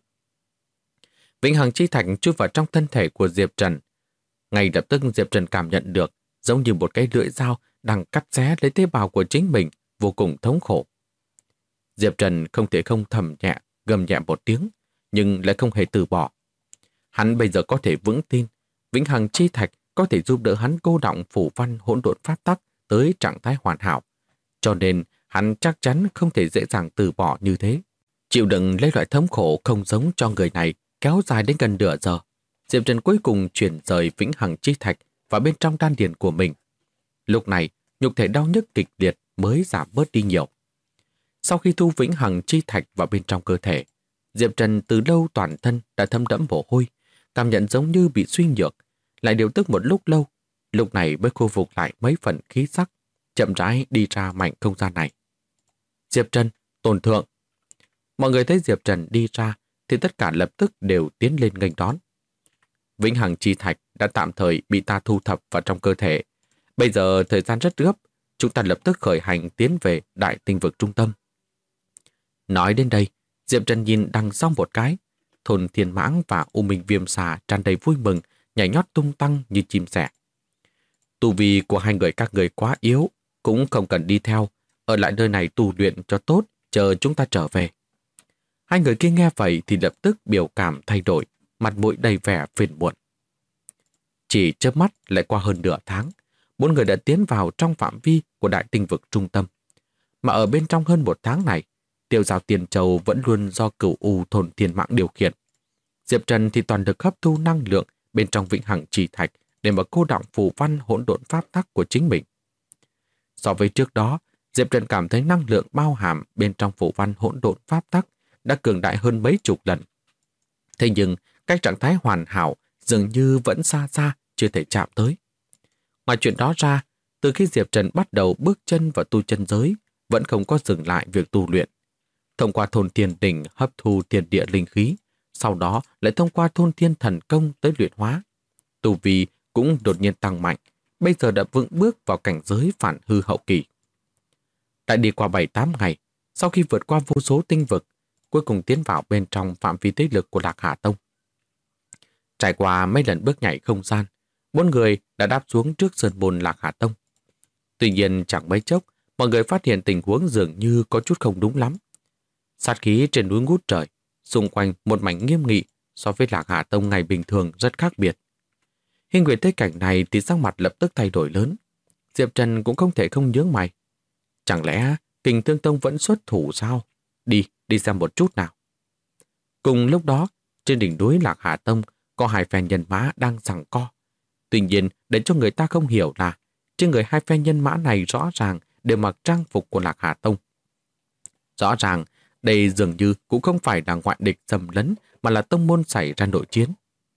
Vĩnh hằng chi thạch chui vào trong thân thể của Diệp Trần. Ngay lập tức Diệp Trần cảm nhận được giống như một cái lưỡi dao đang cắt xé lấy tế bào của chính mình, vô cùng thống khổ. Diệp Trần không thể không thầm nhẹ, gầm nhẹ một tiếng, nhưng lại không hề từ bỏ. Hắn bây giờ có thể vững tin, vĩnh hằng chi thạch có thể giúp đỡ hắn cô đọng phù văn hỗn độn pháp tắc tới trạng thái hoàn hảo. Cho nên hắn chắc chắn không thể dễ dàng từ bỏ như thế. Chịu đựng lấy loại thống khổ không giống cho người này kéo dài đến gần nửa giờ, Diệp Trần cuối cùng chuyển rời vĩnh hằng chi thạch vào bên trong đan điền của mình. Lúc này, nhục thể đau nhức kịch liệt mới giảm bớt đi nhiều. Sau khi thu vĩnh hằng chi thạch vào bên trong cơ thể, Diệp Trần từ lâu toàn thân đã thấm đẫm mồ hôi, cảm nhận giống như bị suy nhược, lại điều tức một lúc lâu, lúc này mới khôi phục lại mấy phần khí sắc, chậm rãi đi ra mảnh không gian này. Diệp Trần, Tôn Thượng. Mọi người thấy Diệp Trần đi ra thì tất cả lập tức đều tiến lên nghênh đón. Vĩnh hằng chi thạch đã tạm thời bị ta thu thập vào trong cơ thể. Bây giờ thời gian rất gấp, chúng ta lập tức khởi hành tiến về đại tinh vực trung tâm. Nói đến đây, Diệp Trần nhìn đằng sau một cái. Thôn Thiên Mãng và U Minh Viêm Xà tràn đầy vui mừng, nhảy nhót tung tăng như chim sẻ. Tu vi của hai người các người quá yếu, cũng không cần đi theo, ở lại nơi này tu luyện cho tốt, chờ chúng ta trở về. Hai người kia nghe vậy thì lập tức biểu cảm thay đổi, mặt mũi đầy vẻ phiền muộn. Chỉ chớp mắt lại qua hơn nửa tháng, bốn người đã tiến vào trong phạm vi của đại tinh vực trung tâm. Mà ở bên trong hơn một tháng này, Tiêu Giao Tiền Châu vẫn luôn do Cửu U Thôn Thiên Mãng điều khiển. Diệp Trần thì toàn được hấp thu năng lượng bên trong Vĩnh Hằng Chỉ Thạch để mà cô đọng phù văn hỗn độn pháp tắc của chính mình. So với trước đó, Diệp Trần cảm thấy năng lượng bao hàm bên trong phù văn hỗn độn pháp tắc đã cường đại hơn mấy chục lần. Thế nhưng, cách trạng thái hoàn hảo dường như vẫn xa xa, chưa thể chạm tới. Ngoài chuyện đó ra, từ khi Diệp Trần bắt đầu bước chân vào tu chân giới, vẫn không có dừng lại việc tu luyện. Thông qua thôn thiên đỉnh hấp thu thiên địa linh khí, sau đó lại thông qua thôn thiên thần công tới luyện hóa. Tu vi cũng đột nhiên tăng mạnh, bây giờ đã vững bước vào cảnh giới phản hư hậu kỳ. Đã đi qua 7-8 ngày, sau khi vượt qua vô số tinh vực, cuối cùng tiến vào bên trong phạm vi thế lực của Lạc Hà Tông. Trải qua mấy lần bước nhảy không gian, bốn người đã đáp xuống trước sơn môn Lạc Hà Tông. Tuy nhiên chẳng mấy chốc, mọi người phát hiện tình huống dường như có chút không đúng lắm. Sát khí trên núi ngút trời, xung quanh một mảnh nghiêm nghị so với Lạc Hà Tông ngày bình thường rất khác biệt. Hiên Nguyệt thấy cảnh này thì sắc mặt lập tức thay đổi lớn. Diệp Trần cũng không thể không nhướng mày. Chẳng lẽ Kình Thương Tông vẫn xuất thủ sao? Đi xem một chút nào. Cùng lúc đó, trên đỉnh núi Lạc Hà Tông có hai phe nhân mã đang giằng co. Tuy nhiên, để cho người ta không hiểu là trên người hai phe nhân mã này rõ ràng đều mặc trang phục của Lạc Hà Tông. Rõ ràng, đây dường như cũng không phải là ngoại địch xâm lấn mà là tông môn xảy ra nội chiến.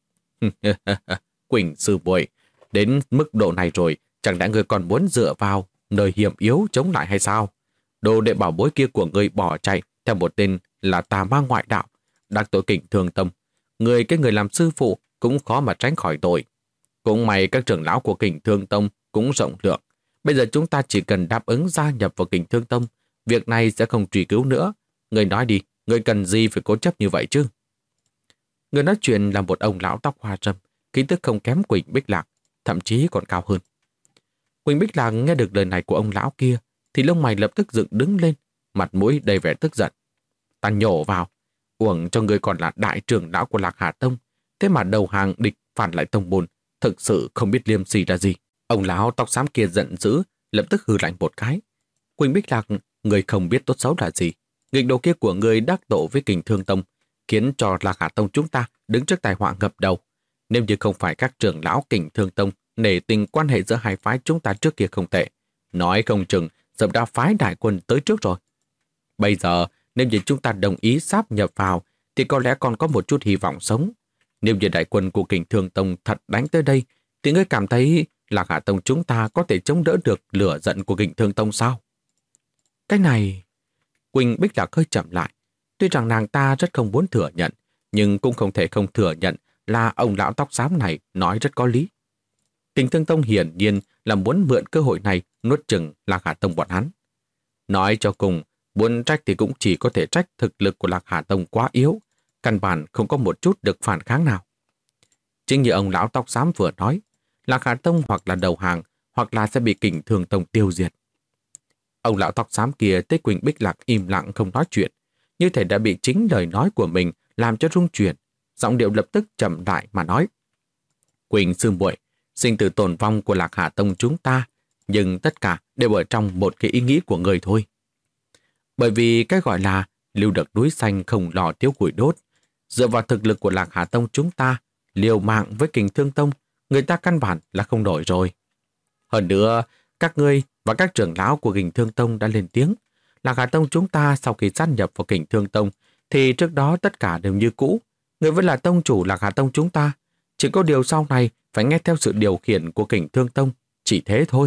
Quỳnh sư muội, đến mức độ này rồi, chẳng lẽ người còn muốn dựa vào nơi hiểm yếu chống lại hay sao? Đồ đệ bảo bối kia của người bỏ chạy theo một tên là tà ma ngoại đạo, đắc tội Kình Thương Tông. Cái người làm sư phụ cũng khó mà tránh khỏi tội. Cũng may các trưởng lão của Kình Thương Tông cũng rộng lượng. Bây giờ chúng ta chỉ cần đáp ứng gia nhập vào Kình Thương Tông, việc này sẽ không truy cứu nữa. Người nói đi, người cần gì phải cố chấp như vậy chứ? Người nói chuyện là một ông lão tóc hoa râm, khí tức không kém Quỳnh Bích Lạc, thậm chí còn cao hơn. Quỳnh Bích Lạc nghe được lời này của ông lão kia, thì lông mày lập tức dựng đứng lên, mặt mũi đầy vẻ tức giận. Ta nhổ vào, uổng cho người còn là đại trưởng lão của Lạc Hà Tông, thế mà đầu hàng địch phản lại tông môn, thực sự không biết liêm sỉ là gì. Ông lão tóc xám kia giận dữ, lập tức hừ lạnh một cái. Quỳnh Bích Lạc, người không biết tốt xấu là gì. Nghịch đồ kia của người đắc tội với Kình Thương Tông, khiến cho Lạc Hà Tông chúng ta đứng trước tai họa ngập đầu. Nếu như không phải các trưởng lão Kình Thương Tông nể tình quan hệ giữa hai phái chúng ta trước kia không tệ, nói không chừng dẫm đã phái đại quân tới trước rồi. Bây giờ, nếu như chúng ta đồng ý sáp nhập vào, thì có lẽ còn có một chút hy vọng sống. Nếu như đại quân của Kình Thương Tông thật đánh tới đây, thì ngươi cảm thấy Lạc Hà Tông chúng ta có thể chống đỡ được lửa giận của Kình Thương Tông sao? Cái này... Quỳnh Bích Lạc hơi chậm lại. Tuy rằng nàng ta rất không muốn thừa nhận, nhưng cũng không thể không thừa nhận là ông lão tóc xám này nói rất có lý. Kình Thương Tông hiển nhiên là muốn mượn cơ hội này nuốt chửng Lạc Hà Tông bọn hắn. Nói cho cùng, muốn trách thì cũng chỉ có thể trách thực lực của Lạc Hà Tông quá yếu, căn bản không có một chút được phản kháng nào. Chính như ông lão tóc xám vừa nói, Lạc Hà Tông hoặc là đầu hàng, hoặc là sẽ bị Kình Thương Tông tiêu diệt. Ông lão tóc xám kia thấy Quỳnh Bích Lạc im lặng không nói chuyện, như thể đã bị chính lời nói của mình làm cho rung chuyển, giọng điệu lập tức chậm lại mà nói: Quỳnh sư muội, sinh tử tồn vong của Lạc Hà Tông chúng ta, nhưng tất cả đều ở trong một cái ý nghĩ của người thôi. Bởi vì cái gọi là lưu được núi xanh không lò thiếu củi đốt, dựa vào thực lực của Lạc Hà Tông chúng ta, liều mạng với Kình Thương Tông, người ta căn bản là không nổi rồi. Hơn nữa, các ngươi và các trưởng lão của Kình Thương Tông đã lên tiếng, Lạc Hà Tông chúng ta sau khi sát nhập vào Kình Thương Tông, thì trước đó tất cả đều như cũ. Người vẫn là tông chủ Lạc Hà Tông chúng ta, chỉ có điều sau này phải nghe theo sự điều khiển của Kình Thương Tông, chỉ thế thôi.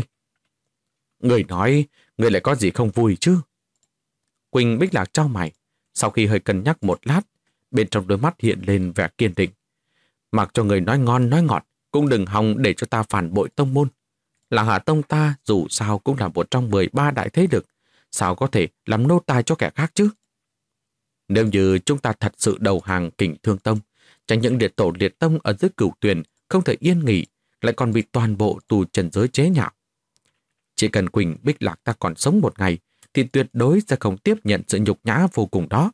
Người nói, người lại có gì không vui chứ? Quỳnh Bích Lạc chau mày, sau khi hơi cân nhắc một lát, bên trong đôi mắt hiện lên vẻ kiên định. Mặc cho người nói ngon nói ngọt, cũng đừng hòng để cho ta phản bội tông môn. Lạc Hà Tông ta dù sao cũng là một trong 13 đại thế lực, sao có thể làm nô tài cho kẻ khác chứ? Nếu như chúng ta thật sự đầu hàng Kình Thương Tông, chẳng những liệt tổ liệt tông ở dưới Cửu Tuyền không thể yên nghỉ, lại còn bị toàn bộ tù trần giới chế nhạo. Chỉ cần Quỳnh Bích Lạc ta còn sống một ngày, thì tuyệt đối sẽ không tiếp nhận sự nhục nhã vô cùng đó.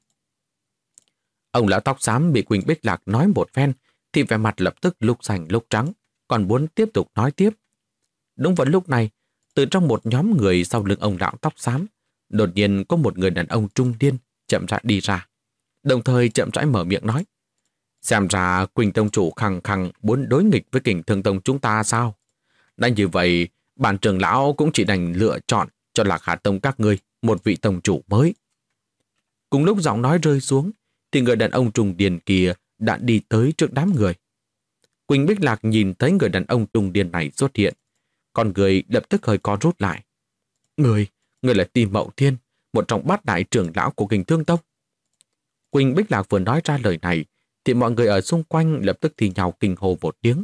Ông lão tóc xám bị Quỳnh Bích Lạc nói một phen, thì vẻ mặt lập tức lúc xanh lúc trắng, còn muốn tiếp tục nói tiếp. Đúng vào lúc này, từ trong một nhóm người sau lưng ông lão tóc xám, đột nhiên có một người đàn ông trung niên chậm rãi đi ra, đồng thời chậm rãi mở miệng nói: xem ra Quỳnh Tông chủ khăng khăng muốn đối nghịch với Kình Thương Tông chúng ta sao? Đã như vậy, bản trưởng lão cũng chỉ đành lựa chọn cho Lạc Hà Tông các ngươi một vị tông chủ mới. Cùng lúc giọng nói rơi xuống, thì người đàn ông trung niên kia đã đi tới trước đám người. Quỳnh Bích Lạc nhìn thấy người đàn ông trung niên này xuất hiện, con người lập tức hơi co rút lại. Người là Tim Mậu Thiên, một trong bát đại trưởng lão của Kình Thương Tông. Quỳnh Bích Lạc vừa nói ra lời này, thì mọi người ở xung quanh lập tức thì nhào kinh hô một tiếng.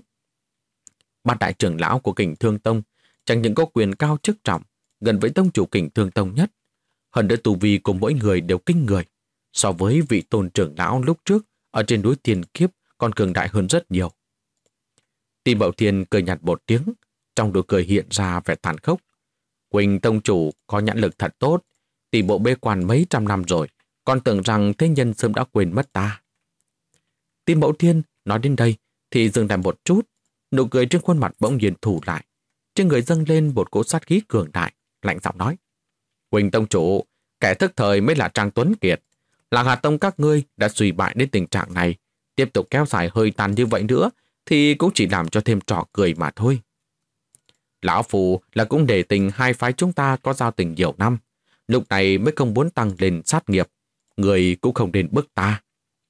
Bát đại trưởng lão của Kình Thương Tông chẳng những có quyền cao chức trọng, gần với tông chủ Kình Thương Tông nhất, hơn nữa tu vi của mỗi người đều kinh người, so với vị tôn trưởng lão lúc trước ở trên núi Tiền Kiếp còn cường đại hơn rất nhiều. Tim Mậu Thiên cười nhạt một tiếng, trong nụ cười hiện ra vẻ tàn khốc. Quỳnh tông chủ có nhãn lực thật tốt, tỷ bộ bế quan mấy trăm năm rồi, còn tưởng rằng thế nhân sớm đã quên mất ta. Tim Mậu Thiên nói đến đây thì dừng lại một chút, nụ cười trên khuôn mặt bỗng nhiên thủ lại, trên người dâng lên một cỗ sát khí cường đại, lạnh giọng nói: Quỳnh tông chủ, kẻ thức thời mới là Trang Tuấn Kiệt. Lạc Hà Tông các ngươi đã suy bại đến tình trạng này, tiếp tục kéo dài hơi tàn như vậy nữa thì cũng chỉ làm cho thêm trò cười mà thôi. Lão Phù là cũng để tình hai phái chúng ta có giao tình nhiều năm, lúc này mới không muốn tăng lên sát nghiệp, người cũng không nên bức ta.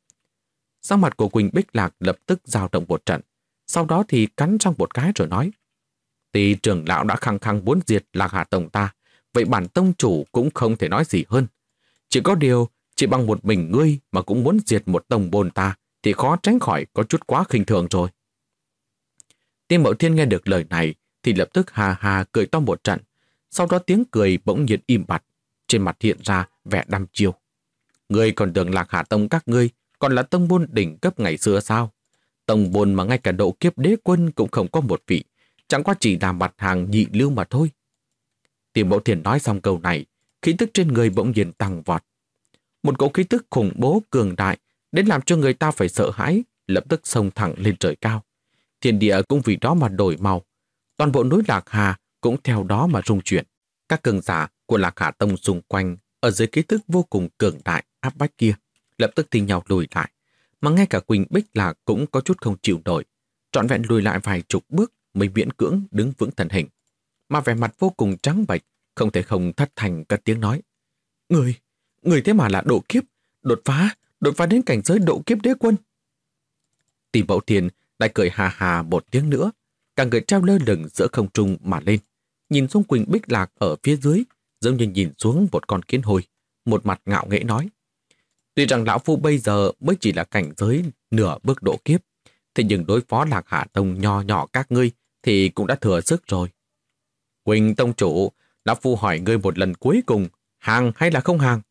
Sắc mặt của Quỳnh Bích Lạc lập tức dao động một trận, sau đó thì cắn răng một cái rồi nói: Thì trưởng lão đã khăng khăng muốn diệt Lạc Hà Tông ta, vậy bản tông chủ cũng không thể nói gì hơn. Chỉ có điều, chỉ bằng một mình ngươi mà cũng muốn diệt một tông môn ta, thì khó tránh khỏi có chút quá khinh thường rồi. Tim Mậu Thiên nghe được lời này thì lập tức hà hà cười to một trận, sau đó tiếng cười bỗng nhiên im bặt, trên mặt hiện ra vẻ đăm chiêu. Ngươi còn tưởng Lạc Hà Tông các ngươi còn là tông môn đỉnh cấp ngày xưa sao? Tông môn mà ngay cả độ kiếp đế quân cũng không có một vị, chẳng qua chỉ là mặt hàng nhị lưu mà thôi. Tim Mậu Thiên nói xong câu này, khí tức trên người bỗng nhiên tăng vọt. Một cỗ khí tức khủng bố cường đại đến làm cho người ta phải sợ hãi, lập tức xông thẳng lên trời cao. Thiên địa cũng vì đó mà đổi màu, toàn bộ núi Lạc Hà cũng theo đó mà rung chuyển. Các cường giả của Lạc Hà Tông xung quanh ở dưới khí tức vô cùng cường đại áp bách kia lập tức thì nhau lùi lại, mà ngay cả Quỳnh Bích Lạc cũng có chút không chịu nổi, trọn vẹn lùi lại vài chục bước mới miễn cưỡng đứng vững thân hình, mà vẻ mặt vô cùng trắng bệch, không thể không thất thành cất tiếng nói: Người thế mà là độ kiếp, đột phá đến cảnh giới độ kiếp đế quân. Tim Mậu Thiên lại cười hà hà một tiếng nữa, cả người treo lơ lửng giữa không trung mà lên, nhìn xuống Quỳnh Bích Lạc ở phía dưới, giống như nhìn xuống một con kiến hôi, một mặt ngạo nghễ nói: Tuy rằng lão phu bây giờ mới chỉ là cảnh giới nửa bước độ kiếp, thế nhưng đối phó Lạc Hà Tông nho nhỏ các ngươi thì cũng đã thừa sức rồi. Quỳnh tông chủ, lão phu hỏi ngươi một lần cuối cùng, hàng hay là không hàng?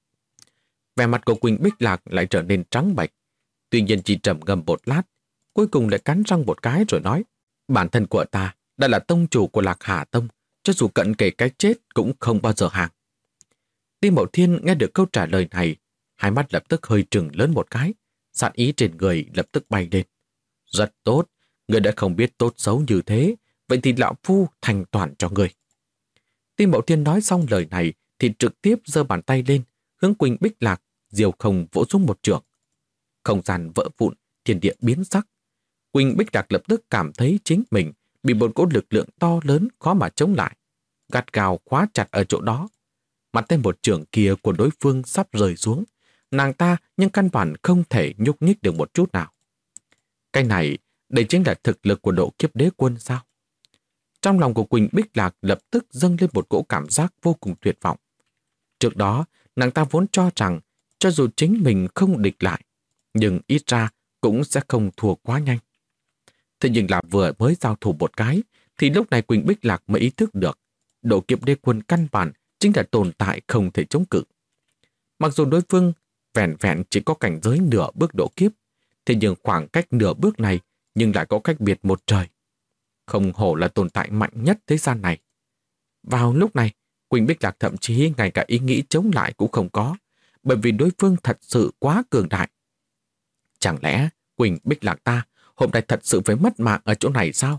Vẻ mặt của Quỳnh Bích Lạc lại trở nên trắng bệch, tuy nhiên chỉ trầm ngâm một lát, cuối cùng lại cắn răng một cái rồi nói: Bản thân của ta đã là tông chủ của Lạc Hà Tông, cho dù cận kề cái chết cũng không bao giờ hàng. Tim Mậu Thiên nghe được câu trả lời này, hai mắt lập tức hơi trừng lớn một cái, sát ý trên người lập tức bay lên. Rất tốt, người đã không biết tốt xấu như thế, vậy thì lão phu thành toàn cho người. Tim Mậu Thiên nói xong lời này thì trực tiếp giơ bàn tay lên, hướng Quỳnh Bích Lạc diều không vỗ xuống một chưởng. Không gian vỡ vụn, thiên địa biến sắc. Quỳnh Bích Lạc lập tức cảm thấy chính mình bị một cỗ lực lượng to lớn khó mà chống lại, gắt gao khóa chặt ở chỗ đó. Mặt tay một chưởng kia của đối phương sắp rơi xuống, nàng ta nhưng căn bản không thể nhúc nhích được một chút nào. Cái này, đây chính là thực lực của độ kiếp đế quân sao? Trong lòng của Quỳnh Bích Lạc lập tức dâng lên một cỗ cảm giác vô cùng tuyệt vọng. Trước đó, nàng ta vốn cho rằng cho dù chính mình không địch lại, nhưng ít ra cũng sẽ không thua quá nhanh. Thế nhưng là vừa mới giao thủ một cái, thì lúc này Quỳnh Bích Lạc mới ý thức được độ kiếp đế quân căn bản chính là tồn tại không thể chống cự. Mặc dù đối phương vẹn vẹn chỉ có cảnh giới nửa bước độ kiếp, thế nhưng khoảng cách nửa bước này nhưng lại có cách biệt một trời. Không hổ là tồn tại mạnh nhất thế gian này. Vào lúc này, Quỳnh Bích Lạc thậm chí ngay cả ý nghĩ chống lại cũng không có, bởi vì đối phương thật sự quá cường đại. Chẳng lẽ Quỳnh Bích Lạc ta hôm nay thật sự phải mất mạng ở chỗ này sao?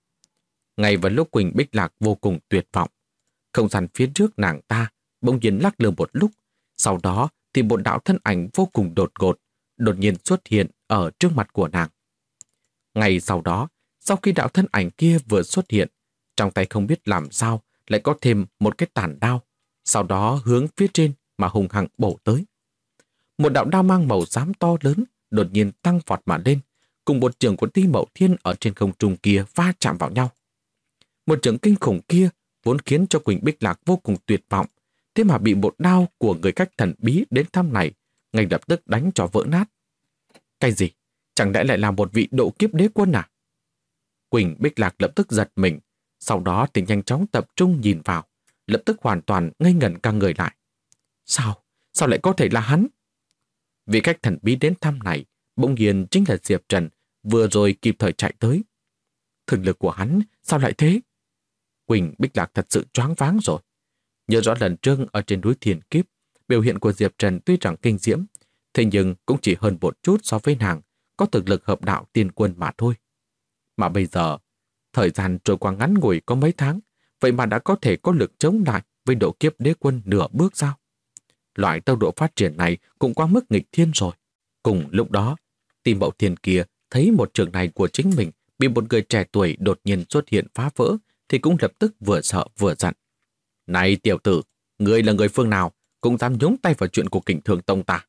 Ngay vào lúc Quỳnh Bích Lạc vô cùng tuyệt vọng, không gian phía trước nàng ta bỗng nhiên lắc lư một lúc, sau đó thì một đạo thân ảnh vô cùng đột ngột, đột nhiên xuất hiện ở trước mặt của nàng. Ngay sau đó, sau khi đạo thân ảnh kia vừa xuất hiện, trong tay không biết làm sao lại có thêm một cái tản đao, sau đó hướng phía trên mà hùng hăng bổ tới. Một đạo đao mang màu xám to lớn đột nhiên tăng vọt mà lên, cùng một chưởng của Ti Mậu Thiên ở trên không trung kia va chạm vào nhau. Một chưởng kinh khủng kia vốn khiến cho Quỳnh Bích Lạc vô cùng tuyệt vọng, thế mà bị một đao của người khách thần bí đến thăm này ngay lập tức đánh cho vỡ nát. Cái gì? Chẳng lẽ lại là một vị độ kiếp đế quân à? Quỳnh Bích Lạc lập tức giật mình, sau đó thì nhanh chóng tập trung nhìn vào, lập tức hoàn toàn ngây ngẩn cả người lại. Sao? Sao lại có thể là hắn? Vị khách thần bí đến thăm này bỗng nhiên chính là Diệp Trần, vừa rồi kịp thời chạy tới. Thực lực của hắn sao lại thế? Quỳnh Bích Lạc thật sự choáng váng rồi. Nhớ rõ lần trước ở trên núi Thiên Kiếp, biểu hiện của Diệp Trần tuy rằng kinh diễm, thế nhưng cũng chỉ hơn một chút so với nàng, có thực lực hợp đạo tiên quân mà thôi. Mà bây giờ, thời gian trôi qua ngắn ngủi có mấy tháng, vậy mà đã có thể có lực chống lại với độ kiếp đế quân nửa bước sao? Loại tốc độ phát triển này cũng quá mức nghịch thiên rồi. Cùng lúc đó, Ti Mậu Thiên kia thấy một trường này của chính mình bị một người trẻ tuổi đột nhiên xuất hiện phá vỡ, thì cũng lập tức vừa sợ vừa giận. Này tiểu tử, ngươi là người phương nào, cũng dám nhúng tay vào chuyện của Kình Thương Tông ta?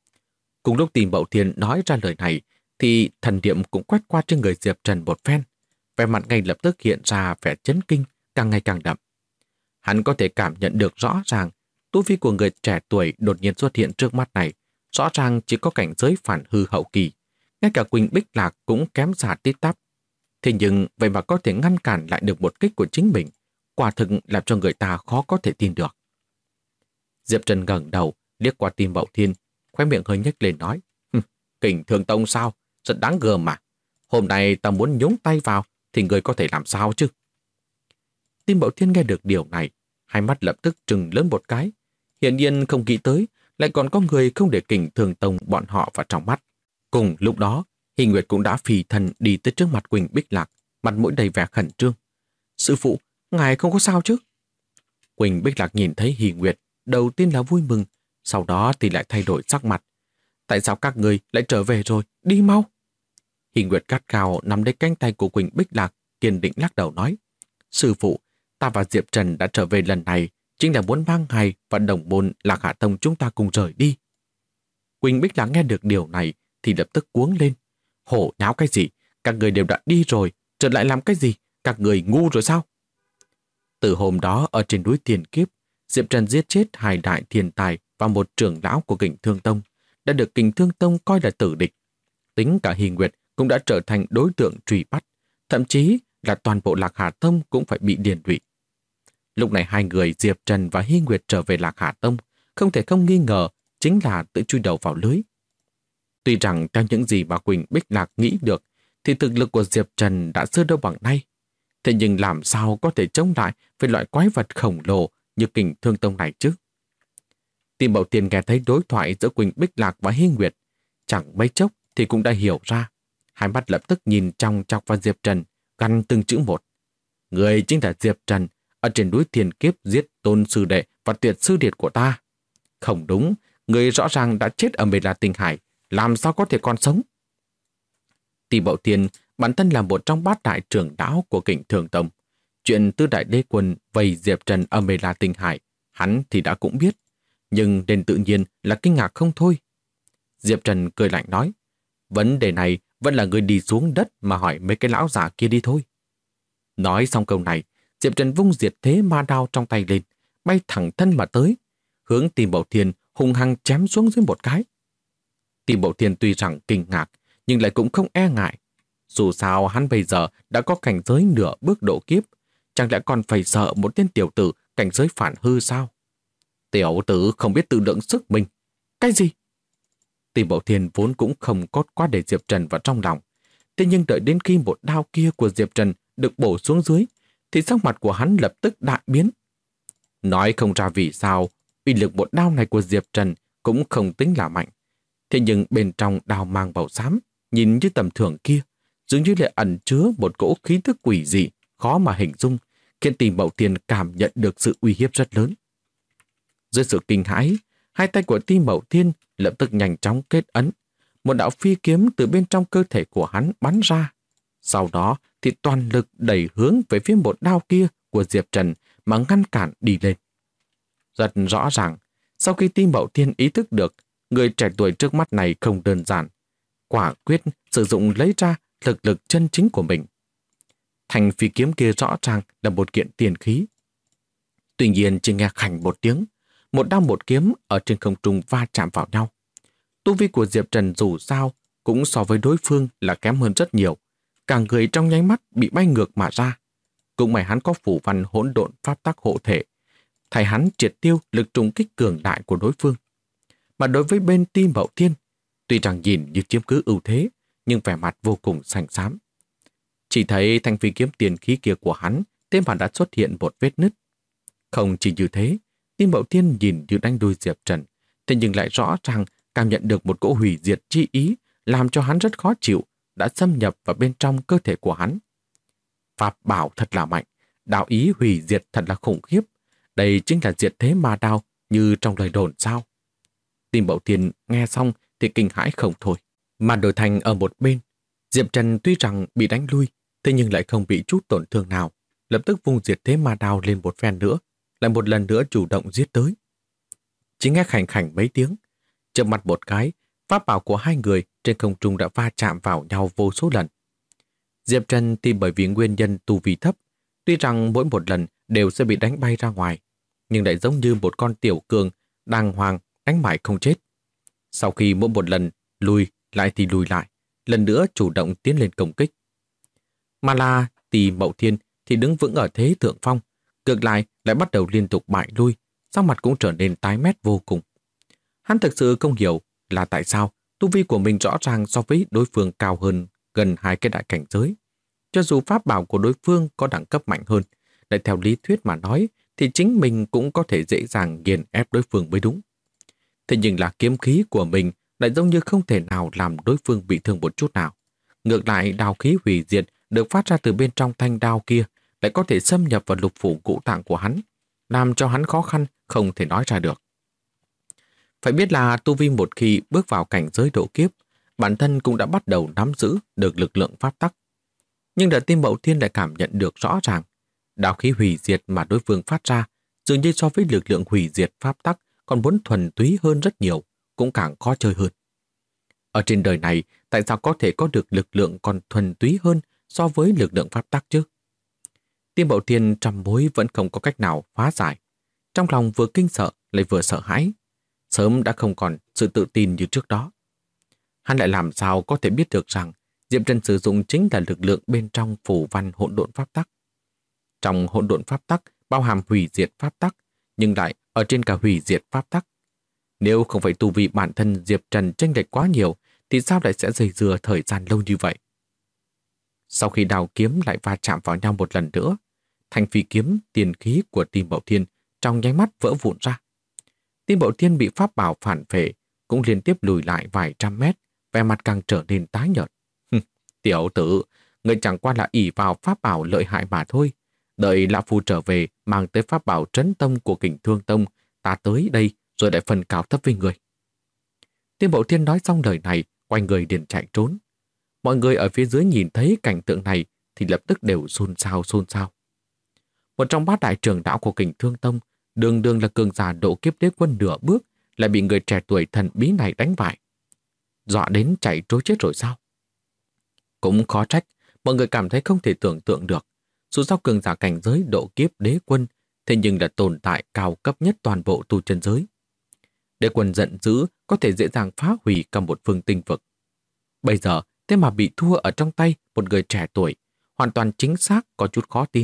Cùng lúc Ti Mậu Thiên nói ra lời này, thì thần niệm cũng quét qua trên người Diệp Trần một phen. Vẻ mặt ngay lập tức hiện ra vẻ chấn kinh, càng ngày càng đậm. Hắn có thể cảm nhận được rõ ràng, tu vi của người trẻ tuổi đột nhiên xuất hiện trước mắt này, rõ ràng chỉ có cảnh giới phản hư hậu kỳ. Ngay cả Quỳnh Bích Lạc cũng kém xa tít tắp. Thế nhưng vậy mà có thể ngăn cản lại được một kích của chính mình, quả thực làm cho người ta khó có thể tin được. Diệp Trần ngẩng đầu, liếc qua Ti Mậu Thiên, khóe miệng hơi nhếch lên nói, Kình Thương Tông sao? Rất đáng gờm mà. Hôm nay ta muốn nhúng tay vào, thì người có thể làm sao chứ? Ti Mậu Thiên nghe được điều này, hai mắt lập tức trừng lớn một cái. Hiển nhiên không nghĩ tới, lại còn có người không để Kình Thương Tông bọn họ vào trong mắt. Cùng lúc đó, Hy Nguyệt cũng đã phi thân đi tới trước mặt Quỳnh Bích Lạc, mặt mũi đầy vẻ khẩn trương. Sư phụ, ngài không có sao chứ? Quỳnh Bích Lạc nhìn thấy Hy Nguyệt, đầu tiên là vui mừng, sau đó thì lại thay đổi sắc mặt. Tại sao các người lại trở về rồi? Đi mau! Hy Nguyệt gắt gao nắm lấy cánh tay của Quỳnh Bích Lạc, kiên định lắc đầu nói, sư phụ, ta và Diệp Trần đã trở về lần này, chính là muốn mang ngài và đồng môn Lạc Hà Tông chúng ta cùng rời đi. Quỳnh Bích Lạc nghe được điều này thì lập tức cuống lên. Hổ nháo cái gì? Các người đều đã đi rồi, trở lại làm cái gì? Các người ngu rồi sao? Từ hôm đó ở trên núi Thiên Kiếp, Diệp Trần giết chết hai đại thiên tài và một trưởng lão của Kình Thương Tông, đã được Kình Thương Tông coi là tử địch. Tính cả Hy Nguyệt cũng đã trở thành đối tượng truy bắt, thậm chí là toàn bộ Lạc Hà Tông cũng phải bị điền lụy. Lúc này hai người Diệp Trần và Hy Nguyệt trở về Lạc Hà Tông, không thể không nghi ngờ chính là tự chui đầu vào lưới. Tuy rằng theo những gì mà Quỳnh Bích Lạc nghĩ được, thì thực lực của Diệp Trần đã xưa đâu bằng nay. Thế nhưng làm sao có thể chống lại với loại quái vật khổng lồ như Kình Thương Tông này chứ? Ti Mậu Thiên nghe thấy đối thoại giữa Quỳnh Bích Lạc và Hy Nguyệt, chẳng mấy chốc thì cũng đã hiểu ra. Hai mắt lập tức nhìn chòng chọc vào Diệp Trần, gằn từng chữ một. Người chính là Diệp Trần, ở trên núi Thiên Kiếp giết Tôn sư đệ và Tuyệt sư điệt của ta. Không đúng, người rõ ràng đã chết ở Mê La Tinh Hải, làm sao có thể còn sống? Ti Mậu Thiên bản thân là một trong bát đại trưởng lão của Kình Thương Tông. Chuyện Tứ Đại Đế Quân vây Diệp Trần ở Mê La Tinh Hải, hắn thì đã cũng biết, nhưng nên tự nhiên là kinh ngạc không thôi. Diệp Trần cười lạnh nói, vấn đề này vẫn là người đi xuống đất mà hỏi mấy cái lão già kia đi thôi. Nói xong câu này, Diệp Trần vung diệt thế ma đao trong tay lên, bay thẳng thân mà tới, hướng Ti Mậu Thiên hung hăng chém xuống dưới một cái. Ti Mậu Thiên tuy rằng kinh ngạc, nhưng lại cũng không e ngại. Dù sao hắn bây giờ đã có cảnh giới nửa bước độ kiếp, chẳng lẽ còn phải sợ một tên tiểu tử cảnh giới phản hư sao? Tiểu tử không biết tự lượng sức mình. Cái gì? Tim Bảo Thiên vốn cũng không có quá để Diệp Trần vào trong lòng. Thế nhưng đợi đến khi một đao kia của Diệp Trần được bổ xuống dưới, thì sắc mặt của hắn lập tức đại biến. Nói không ra vì sao, uy lực một đao này của Diệp Trần cũng không tính là mạnh. Thế nhưng bên trong đao mang màu xám, nhìn như tầm thường kia, dường như lại ẩn chứa một cỗ khí thức quỷ dị, khó mà hình dung, khiến Tim Bảo Thiên cảm nhận được sự uy hiếp rất lớn. Dưới sự kinh hãi, hai tay của Tim Bảo Thiên lập tức nhanh chóng kết ấn. Một đạo phi kiếm từ bên trong cơ thể của hắn bắn ra. Sau đó thì toàn lực đẩy hướng về phía một đao kia của Diệp Trần mà ngăn cản đi lên. Rất rõ ràng, sau khi Tim Bảo Thiên ý thức được người trẻ tuổi trước mắt này không đơn giản, quả quyết sử dụng lấy ra lực lực chân chính của mình. Thanh phi kiếm kia rõ ràng là một kiện tiền khí. Tuy nhiên chỉ nghe khảnh một tiếng, một đao một kiếm ở trên không trung va chạm vào nhau. Tu vi của Diệp Trần dù sao cũng so với đối phương là kém hơn rất nhiều. Cả người trong nháy mắt bị bay ngược mà ra. Cũng may hắn có phủ văn hỗn độn pháp tắc hộ thể, thay hắn triệt tiêu lực trùng kích cường đại của đối phương. Mà đối với bên Tim Bảo Thiên, tuy rằng nhìn như chiếm cứ ưu thế, nhưng vẻ mặt vô cùng xanh xám. Chỉ thấy thanh phi kiếm tiền khí kia của hắn, thế mà đã xuất hiện một vết nứt. Không chỉ như thế, Tim Bảo Thiên nhìn như đánh đuôi Diệp Trần, thế nhưng lại rõ ràng cảm nhận được một cỗ hủy diệt chi ý, làm cho hắn rất khó chịu, đã xâm nhập vào bên trong cơ thể của hắn. Pháp bảo thật là mạnh, đạo ý hủy diệt thật là khủng khiếp. Đây chính là diệt thế ma đao như trong lời đồn sao? Tim Bảo Thiên nghe xong thì kinh hãi không thôi. Mà đổi thành ở một bên, Diệp Trần tuy rằng bị đánh lui, thế nhưng lại không bị chút tổn thương nào, lập tức vung diệt thế ma đao lên một phen nữa, lại một lần nữa chủ động giết tới. Chỉ nghe khảnh khảnh mấy tiếng, chợp mặt một cái, pháp bảo của hai người trên không trung đã va chạm vào nhau vô số lần. Diệp Trần thì bởi vì nguyên nhân tu vi thấp, tuy rằng mỗi một lần đều sẽ bị đánh bay ra ngoài, nhưng lại giống như một con tiểu cường đàng hoàng đánh mãi không chết. Sau khi mỗi một lần lùi lại thì lùi lại, lần nữa chủ động tiến lên công kích. Mà là Tỳ Mậu Thiên thì đứng vững ở thế thượng phong, ngược lại lại bắt đầu liên tục bại lui, sắc mặt cũng trở nên tái mét vô cùng. Hắn thực sự không hiểu là tại sao tu vi của mình rõ ràng so với đối phương cao hơn gần hai cái đại cảnh giới. Cho dù pháp bảo của đối phương có đẳng cấp mạnh hơn, lại theo lý thuyết mà nói thì chính mình cũng có thể dễ dàng nghiền ép đối phương mới đúng. Thế nhưng là kiếm khí của mình lại giống như không thể nào làm đối phương bị thương một chút nào. Ngược lại đao khí hủy diệt được phát ra từ bên trong thanh đao kia lại có thể xâm nhập vào lục phủ ngũ tạng của hắn, làm cho hắn khó khăn không thể nói ra được. Phải biết là tu vi một khi bước vào cảnh giới độ kiếp, bản thân cũng đã bắt đầu nắm giữ được lực lượng pháp tắc. Nhưng đợt Tim Mậu Thiên lại cảm nhận được rõ ràng, đạo khí hủy diệt mà đối phương phát ra dường như so với lực lượng hủy diệt pháp tắc còn muốn thuần túy hơn rất nhiều, cũng càng khó chơi hơn. Ở trên đời này, tại sao có thể có được lực lượng còn thuần túy hơn so với lực lượng pháp tắc chứ? Tim Mậu Thiên trăm mối vẫn không có cách nào phá giải. Trong lòng vừa kinh sợ lại vừa sợ hãi, sớm đã không còn sự tự tin như trước đó. Hắn lại làm sao có thể biết được rằng Diệp Trần sử dụng chính là lực lượng bên trong phủ văn hỗn độn pháp tắc. Trong hỗn độn pháp tắc bao hàm hủy diệt pháp tắc, nhưng lại ở trên cả hủy diệt pháp tắc. Nếu không phải tu vi bản thân Diệp Trần chênh lệch quá nhiều, thì sao lại sẽ dây dưa thời gian lâu như vậy? Sau khi đao kiếm lại va chạm vào nhau một lần nữa, thanh phi kiếm tiền khí của Tim Mậu Thiên trong nháy mắt vỡ vụn ra. Tim Mậu Thiên bị pháp bảo phản phệ, cũng liên tiếp lùi lại vài trăm mét, vẻ mặt càng trở nên tái nhợt. Tiểu tử, người chẳng qua là ỷ vào pháp bảo lợi hại mà thôi. Đợi Lão Phu trở về mang tới pháp bảo trấn tông của Kình Thương Tông, ta tới đây rồi lại phần cao thấp với người. Tim Mậu Thiên nói xong lời này, quay người liền chạy trốn. Mọi người ở phía dưới nhìn thấy cảnh tượng này thì lập tức đều xôn xao xôn xao. Một trong bát đại trưởng đạo của Kình Thương Tông, đường đường là cường giả độ kiếp đế quân nửa bước, lại bị người trẻ tuổi thần bí này đánh bại. Dọa đến chạy trối chết rồi sao? Cũng khó trách, mọi người cảm thấy không thể tưởng tượng được. Dù sao cường giả cảnh giới độ kiếp đế quân, thế nhưng là tồn tại cao cấp nhất toàn bộ tu chân giới. Đế quân giận dữ có thể dễ dàng phá hủy cả một phương tinh vực. Bây giờ, thế mà bị thua ở trong tay một người trẻ tuổi, hoàn toàn chính xác có chút khó tin.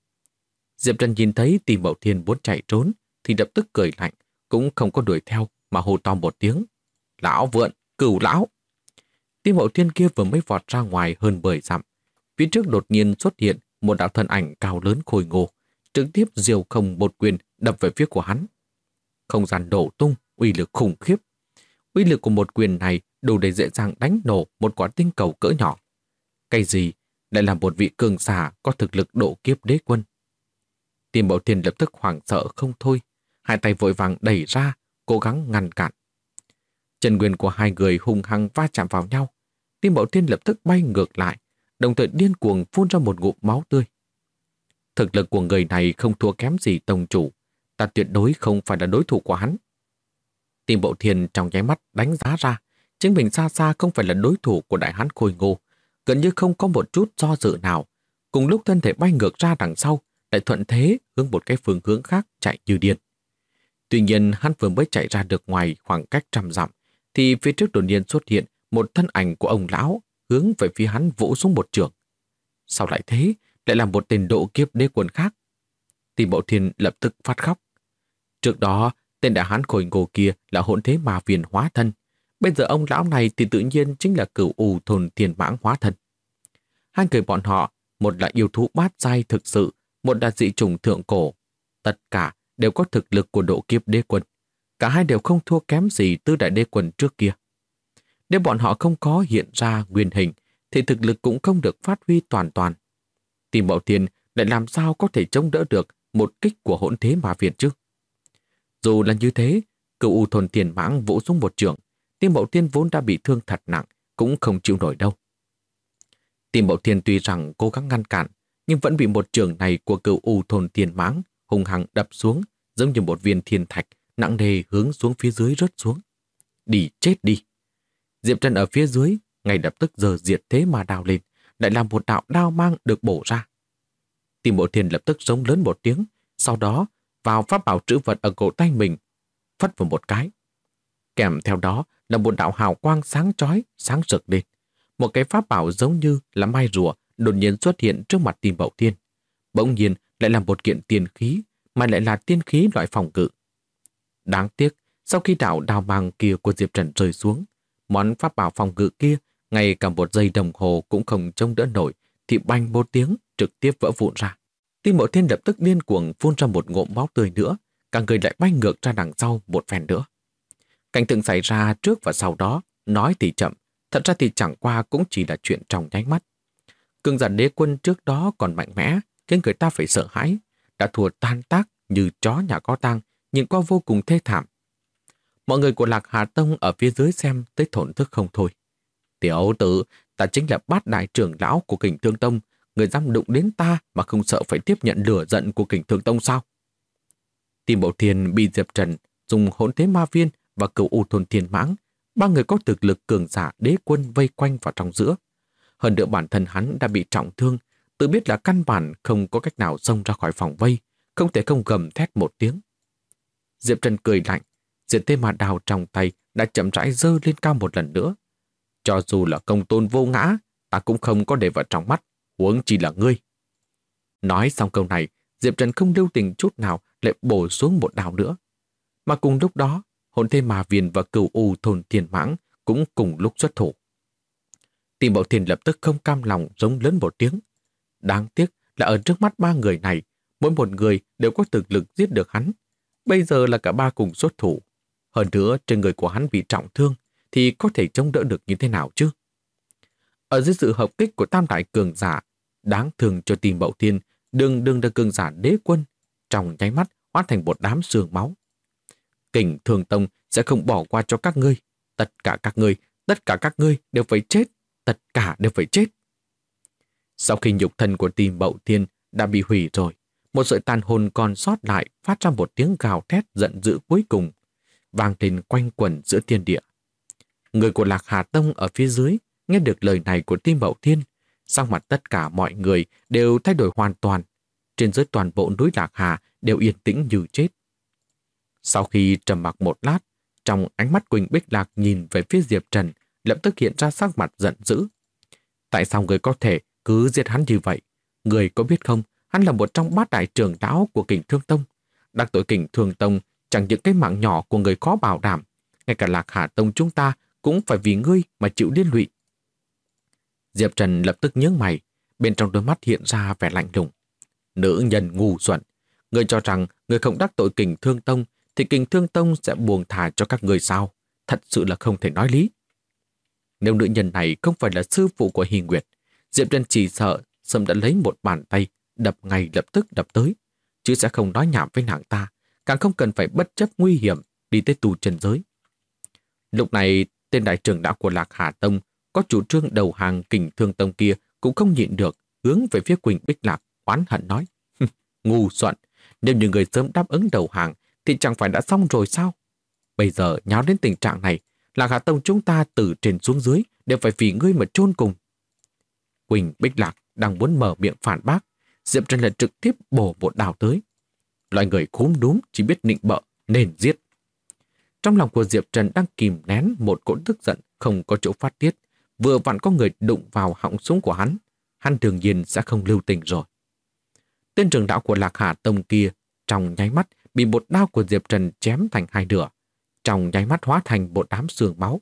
Diệp Trần nhìn thấy Tim Mậu Thiên muốn chạy trốn, thì lập tức cười lạnh, cũng không có đuổi theo mà hô to một tiếng. Lão vượn, Cửu lão! Tim Hậu Thiên kia vừa mới vọt ra ngoài hơn 10 dặm. Phía trước đột nhiên xuất hiện một đạo thân ảnh cao lớn khôi ngô, trực tiếp diều không một quyền đập về phía của hắn. Không gian đổ tung, uy lực khủng khiếp. Uy lực của một quyền này đủ để dễ dàng đánh nổ một quả tinh cầu cỡ nhỏ. Cái gì lại là một vị cường giả có thực lực độ kiếp đế quân? Tim Bảo Thiên lập tức hoảng sợ không thôi, hai tay vội vàng đẩy ra, cố gắng ngăn cản. Chân nguyên của hai người hung hăng va chạm vào nhau. Tim Bảo Thiên lập tức bay ngược lại, đồng thời điên cuồng phun ra một ngụm máu tươi. Thực lực của người này không thua kém gì tông chủ, ta tuyệt đối không phải là đối thủ của hắn. Tim Bảo Thiên trong nháy mắt đánh giá ra, chính mình xa xa không phải là đối thủ của đại hán khôi ngô, gần như không có một chút do dự nào. Cùng lúc thân thể bay ngược ra đằng sau, lại thuận thế hướng một cái phương hướng khác chạy như điên. Tuy nhiên hắn vừa mới chạy ra được ngoài khoảng cách 100 dặm, thì phía trước đột nhiên xuất hiện một thân ảnh của ông lão hướng về phía hắn vỗ xuống một trường. Sao lại thế? Lại là một tên độ kiếp đế quân khác. Tim Bảo Thiên lập tức phát khóc. Trước đó, tên đại hán khôi ngô kia là hỗn thế ma viên hóa thân. Bây giờ ông lão này thì tự nhiên chính là Cửu U Thôn Thiên Mãng hóa thân. Hai người bọn họ, một là yêu thú bát giai thực sự, một là dị chủng thượng cổ. Tất cả đều có thực lực của độ kiếp đế quân. Cả hai đều không thua kém gì Tứ Đại Đế Quân trước kia. Nếu bọn họ không có hiện ra nguyên hình, thì thực lực cũng không được phát huy toàn. Tim Bảo Thiên lại làm sao có thể chống đỡ được một kích của hỗn thế ma viên chứ? Dù là như thế, Cửu U Thôn Thiên Mãng vỗ xuống một trường, Tim Bảo Thiên vốn đã bị thương thật nặng, cũng không chịu nổi đâu. Tim Bảo Thiên tuy rằng cố gắng ngăn cản, nhưng vẫn bị một trường này của Cửu U Thôn Thiên Mãng hung hăng đập xuống, giống như một viên thiên thạch nặng nề hướng xuống phía dưới rớt xuống. Đi chết đi! Diệp Trần ở phía dưới ngay lập tức giơ diệt thế mà đào lên, lại làm một đạo đao mang được bổ ra. Tim Bảo Thiên lập tức giống lớn một tiếng, sau đó vào pháp bảo trữ vật ở cổ tay mình, phất vào một cái. Kèm theo đó là một đạo hào quang sáng chói, sáng rực lên. Một cái pháp bảo giống như là mai rùa đột nhiên xuất hiện trước mặt Tim Bảo Thiên. Bỗng nhiên lại là một kiện tiên khí, mà lại là tiên khí loại phòng ngự. Đáng tiếc, sau khi đạo đao mang kia của Diệp Trần rơi xuống, món pháp bảo phòng ngự kia ngay cả một giây đồng hồ cũng không chống đỡ nổi, thì bành một tiếng trực tiếp vỡ vụn ra. Tim Bảo Thiên lập tức điên cuồng phun ra một ngụm máu tươi nữa, cả người lại bay ngược ra đằng sau một phen nữa. Cảnh tượng xảy ra trước và sau đó, nói thì chậm, thật ra thì chẳng qua cũng chỉ là chuyện trong nháy mắt. Cường giả đế quân trước đó còn mạnh mẽ, khiến người ta phải sợ hãi, đã thua tan tác như chó nhà có tang, nhìn qua vô cùng thê thảm. Mọi người của Lạc Hà Tông ở phía dưới xem tới thổn thức không thôi. Tiểu tử, ta chính là bát đại trưởng lão của Kình Thương Tông, người dám đụng đến ta mà không sợ phải tiếp nhận lửa giận của Kình Thương Tông sao? Tim Bảo Thiên bị Diệp Trần dùng hỗn thế ma viên và Cửu U Thôn Thiên Mãng, ba người có thực lực cường giả đế quân vây quanh vào trong giữa. Hơn nữa bản thân hắn đã bị trọng thương, tự biết là căn bản không có cách nào xông ra khỏi phòng vây, không thể không gầm thét một tiếng. Diệp Trần cười lạnh, diệt thế ma đao trong tay đã chậm rãi giơ lên cao một lần nữa. Cho dù là công tôn vô ngã, ta cũng không có để vào trong mắt, huống chỉ là ngươi. Nói xong câu này, Diệp Trần không lưu tình chút nào lại bổ xuống một đao nữa. Mà cùng lúc đó, hồn thế ma viên và Cửu U Thôn Thiên Mãng cũng cùng lúc xuất thủ. Tim Bảo Thiên lập tức không cam lòng rống lớn một tiếng. Đáng tiếc là ở trước mắt ba người này, mỗi một người đều có thực lực giết được hắn. Bây giờ là cả ba cùng xuất thủ. Hơn nữa trên người của hắn bị trọng thương, thì có thể chống đỡ được như thế nào chứ? Ở dưới sự hợp kích của tam đại cường giả, đáng thương cho Tim Bảo Thiên, đừng là cường giả đế quân, trong nháy mắt hóa thành một đám xương máu. Kình Thương Tông sẽ không bỏ qua cho các ngươi. Tất cả các ngươi đều phải chết. Tất cả đều phải chết. Sau khi nhục thân của Tim Bảo Thiên đã bị hủy rồi, một sợi tàn hồn còn sót lại phát ra một tiếng gào thét giận dữ cuối cùng, vang lên quanh quẩn giữa thiên địa. Người của Lạc Hà Tông ở phía dưới nghe được lời này của Tim Bảo Thiên, sắc mặt tất cả mọi người đều thay đổi hoàn toàn. Trên dưới toàn bộ núi Lạc Hà đều yên tĩnh như chết. Sau khi trầm mặc một lát, trong ánh mắt Quỳnh Bích Lạc nhìn về phía Diệp Trần, lập tức hiện ra sắc mặt giận dữ. Tại sao người có thể cứ giết hắn như vậy? Người có biết không, hắn là một trong bát đại trưởng lão của Kình Thương Tông. Đắc tội Kình Thương Tông chẳng những cái mạng nhỏ của người khó bảo đảm, ngay cả Lạc Hà Tông chúng ta cũng phải vì ngươi mà chịu liên lụy. Diệp Trần lập tức nhướng mày, bên trong đôi mắt hiện ra vẻ lạnh lùng. Nữ nhân ngu xuẩn, ngươi cho rằng ngươi không đắc tội Kình Thương Tông thì Kình Thương Tông sẽ buông thà cho các ngươi sao? Thật sự là không thể nói lý. Nếu nữ nhân này không phải là sư phụ của Hy Nguyệt, Diệp Trần chỉ sợ sớm đã lấy một bàn tay đập ngay lập tức đập tới, chứ sẽ không nói nhảm với nàng ta, càng không cần phải bất chấp nguy hiểm đi tới tu chân giới. Lúc này, tên đại trưởng lão của Lạc Hà Tông có chủ trương đầu hàng Kình Thương Tông kia cũng không nhịn được, hướng về phía Quỳnh Bích Lạc oán hận nói: ngu xuẩn, nếu như người sớm đáp ứng đầu hàng thì chẳng phải đã xong rồi sao? Bây giờ nháo đến tình trạng này, Lạc Hà Tông chúng ta từ trên xuống dưới đều phải vì ngươi mà chôn cùng. Quỳnh Bích Lạc đang muốn mở miệng phản bác, Diệp Trần lại trực tiếp bổ một đào tới. Loại người khúm núm chỉ biết nịnh bợ nên giết. Trong lòng của Diệp Trần đang kìm nén một cỗ tức giận không có chỗ phát tiết, vừa vặn có người đụng vào họng súng của hắn đương nhiên sẽ không lưu tình rồi. Tên trưởng đạo của Lạc Hà Tông kia trong nháy mắt bị một đao của Diệp Trần chém thành hai nửa, trong nháy mắt hóa thành một đám xương máu.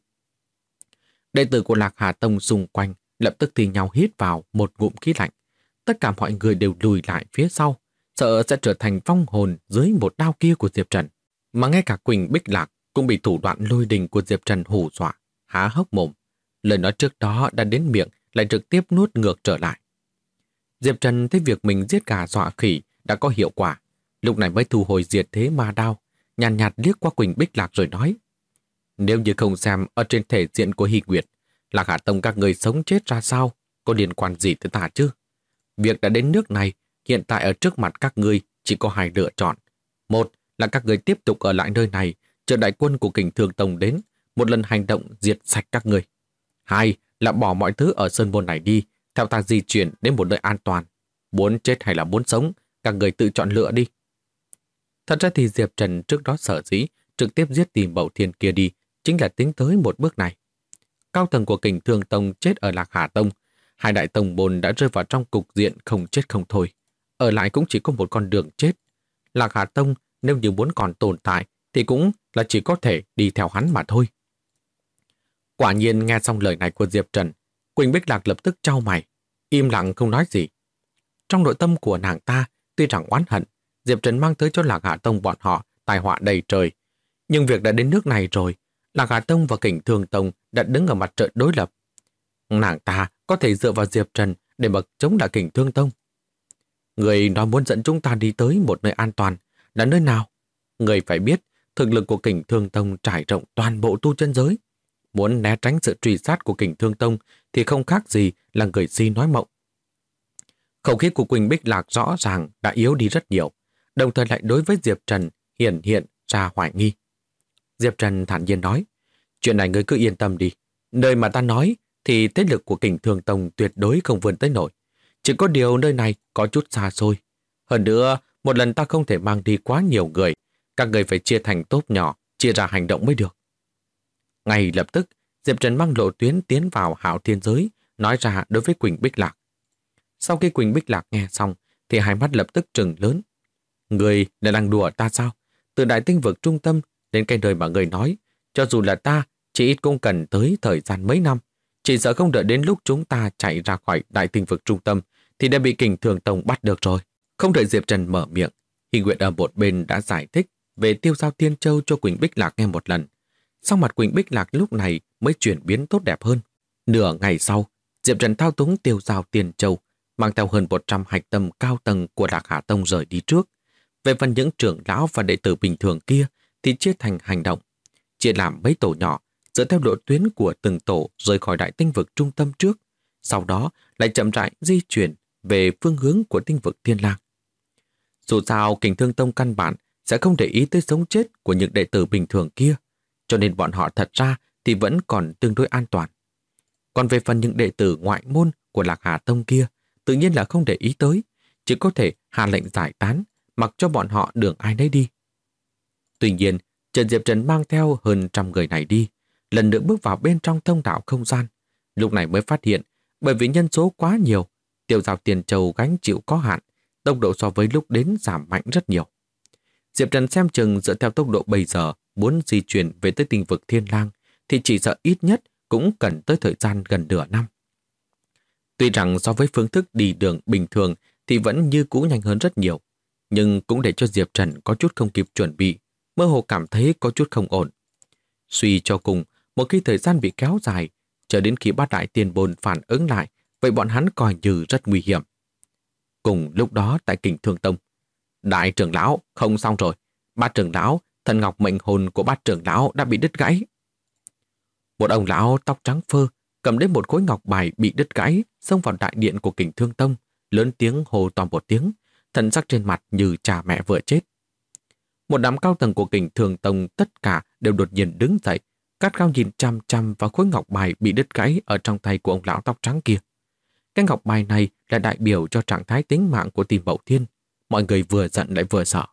Đệ tử của Lạc Hà Tông xung quanh lập tức thì nhau hít vào một ngụm khí lạnh. Tất cả mọi người đều lùi lại phía sau, sợ sẽ trở thành vong hồn dưới một đao kia của Diệp Trần. Mà ngay cả Quỳnh Bích Lạc cũng bị thủ đoạn lôi đình của Diệp Trần hù dọa, há hốc mồm. Lời nói trước đó đã đến miệng lại trực tiếp nuốt ngược trở lại. Diệp Trần thấy việc mình giết gà dọa khỉ đã có hiệu quả, lúc này mới thu hồi diệt thế ma đao, nhàn nhạt liếc qua Quỳnh Bích Lạc rồi nói: nếu như không xem ở trên thể diện của Hy Nguyệt, Lạc Hà Tông các người sống chết ra sao, có liên quan gì tới ta chứ? Việc đã đến nước này, hiện tại ở trước mặt các ngươi chỉ có hai lựa chọn. Một là các người tiếp tục ở lại nơi này, chờ đại quân của Kình Thương Tông đến, một lần hành động diệt sạch các người. Hai là bỏ mọi thứ ở sơn môn này đi, theo ta di chuyển đến một nơi an toàn. Muốn chết hay là muốn sống, các người tự chọn lựa đi. Thật ra thì Diệp Trần trước đó sở dĩ trực tiếp giết Tìm Bậu Thiên kia đi, chính là tính tới một bước này. Cao tầng của Kình Thương Tông chết ở Lạc Hà Tông, hai đại tông môn đã rơi vào trong cục diện không chết không thôi. Ở lại cũng chỉ có một con đường chết. Lạc Hà Tông nếu như muốn còn tồn tại thì cũng là chỉ có thể đi theo hắn mà thôi. Quả nhiên nghe xong lời này của Diệp Trần, Quỳnh Bích Lạc lập tức chau mày, im lặng không nói gì. Trong nội tâm của nàng ta, tuy rằng oán hận, Diệp Trần mang tới cho Lạc Hà Tông bọn họ tai họa đầy trời. Nhưng việc đã đến nước này rồi, Lạc Hà Tông và Kình Thương Tông đã đứng ở mặt trận đối lập. Nàng ta có thể dựa vào Diệp Trần để mà chống lại Kình Thương Tông. Người nói muốn dẫn chúng ta đi tới một nơi an toàn, là nơi nào? Người phải biết, thực lực của Kình Thương Tông trải rộng toàn bộ tu chân giới. Muốn né tránh sự truy sát của Kình Thương Tông thì không khác gì là người si nói mộng. Khẩu khí của Quỳnh Bích Lạc rõ ràng đã yếu đi rất nhiều, đồng thời lại đối với Diệp Trần hiện ra hoài nghi. Diệp Trần thản nhiên nói: chuyện này ngươi cứ yên tâm đi, nơi mà ta nói thì thế lực của Kình Thương Tông tuyệt đối không vươn tới nổi. Chỉ có điều nơi này có chút xa xôi. Hơn nữa, một lần ta không thể mang đi quá nhiều người, các người phải chia thành tốp nhỏ, chia ra hành động mới được. Ngay lập tức, Diệp Trần mang lộ tuyến tiến vào Hạo Thiên Giới, nói ra đối với Quỳnh Bích Lạc. Sau khi Quỳnh Bích Lạc nghe xong, thì hai mắt lập tức trừng lớn. Người là đang đùa ta sao? Từ đại tinh vực trung tâm đến cái nơi mà người nói, cho dù là ta, chỉ ít cũng cần tới thời gian mấy năm. Chỉ sợ không đợi đến lúc chúng ta chạy ra khỏi đại tinh vực trung tâm, thì đã bị Kình Thương Tông bắt được rồi. Không đợi Diệp Trần mở miệng, Hy Nguyệt ở một bên đã giải thích về Tiêu Giao Tiên Châu cho Quỳnh Bích Lạc nghe một lần. Sau mặt Quỳnh Bích Lạc lúc này mới chuyển biến tốt đẹp hơn. Nửa ngày sau, Diệp Trần thao túng Tiêu Giao Tiên Châu, mang theo hơn 100 hạch tâm cao tầng của Lạc Hà Tông rời đi trước. Về phần những trưởng lão và đệ tử bình thường kia thì chia thành hành động, chia làm mấy tổ nhỏ, dựa theo lộ tuyến của từng tổ rời khỏi đại tinh vực trung tâm trước, sau đó lại chậm rãi di chuyển về phương hướng của tinh vực Thiên Lang. Dù sao, Kình Thương Tông căn bản sẽ không để ý tới sống chết của những đệ tử bình thường kia, cho nên bọn họ thật ra thì vẫn còn tương đối an toàn. Còn về phần những đệ tử ngoại môn của Lạc Hà Tông kia, tự nhiên là không để ý tới, chỉ có thể hạ lệnh giải tán, mặc cho bọn họ đường ai nấy đi. Tuy nhiên, Trần Diệp Trần mang theo hơn 100 người này đi, lần nữa bước vào bên trong thông đạo không gian. Lúc này mới phát hiện, bởi vì nhân số quá nhiều, Tiêu Giao Tiên Châu gánh chịu có hạn, tốc độ so với lúc đến giảm mạnh rất nhiều. Diệp Trần xem chừng dựa theo tốc độ bây giờ muốn di chuyển về tới tinh vực Thiên Lang thì chỉ sợ ít nhất cũng cần tới thời gian gần nửa năm. Tuy rằng so với phương thức đi đường bình thường thì vẫn như cũ nhanh hơn rất nhiều, nhưng cũng để cho Diệp Trần có chút không kịp chuẩn bị, mơ hồ cảm thấy có chút không ổn. Suy cho cùng, một khi thời gian bị kéo dài, chờ đến khi bát đại tiền bồn phản ứng lại, vậy bọn hắn coi như rất nguy hiểm. Cùng lúc đó tại Kình Thương Tông, đại trưởng lão không xong rồi, bát trưởng lão, thần ngọc mệnh hồn của bát trưởng lão đã bị đứt gãy. Một ông lão tóc trắng phơ cầm đến một khối ngọc bài bị đứt gãy, xông vào đại điện của Kình Thương Tông, lớn tiếng hô to một tiếng, thần sắc trên mặt như cha mẹ vừa chết. Một đám cao tầng của Kình Thương Tông tất cả đều đột nhiên đứng dậy, gắt gao nhìn chăm chăm vào khối ngọc bài bị đứt gãy ở trong tay của ông lão tóc trắng kia. Cái ngọc bài này là đại biểu cho trạng thái tính mạng của Tìm Mậu Thiên, mọi người vừa giận lại vừa sợ.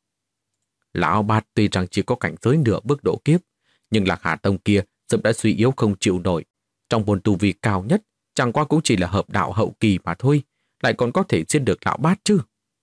Lão Bát tuy rằng chỉ có cảnh giới nửa bước độ kiếp, nhưng Lạc Hà Tông kia sớm đã suy yếu không chịu nổi. Trong môn tu vi cao nhất, chẳng qua cũng chỉ là hợp đạo hậu kỳ mà thôi, lại còn có thể giết được Lão Bát chứ.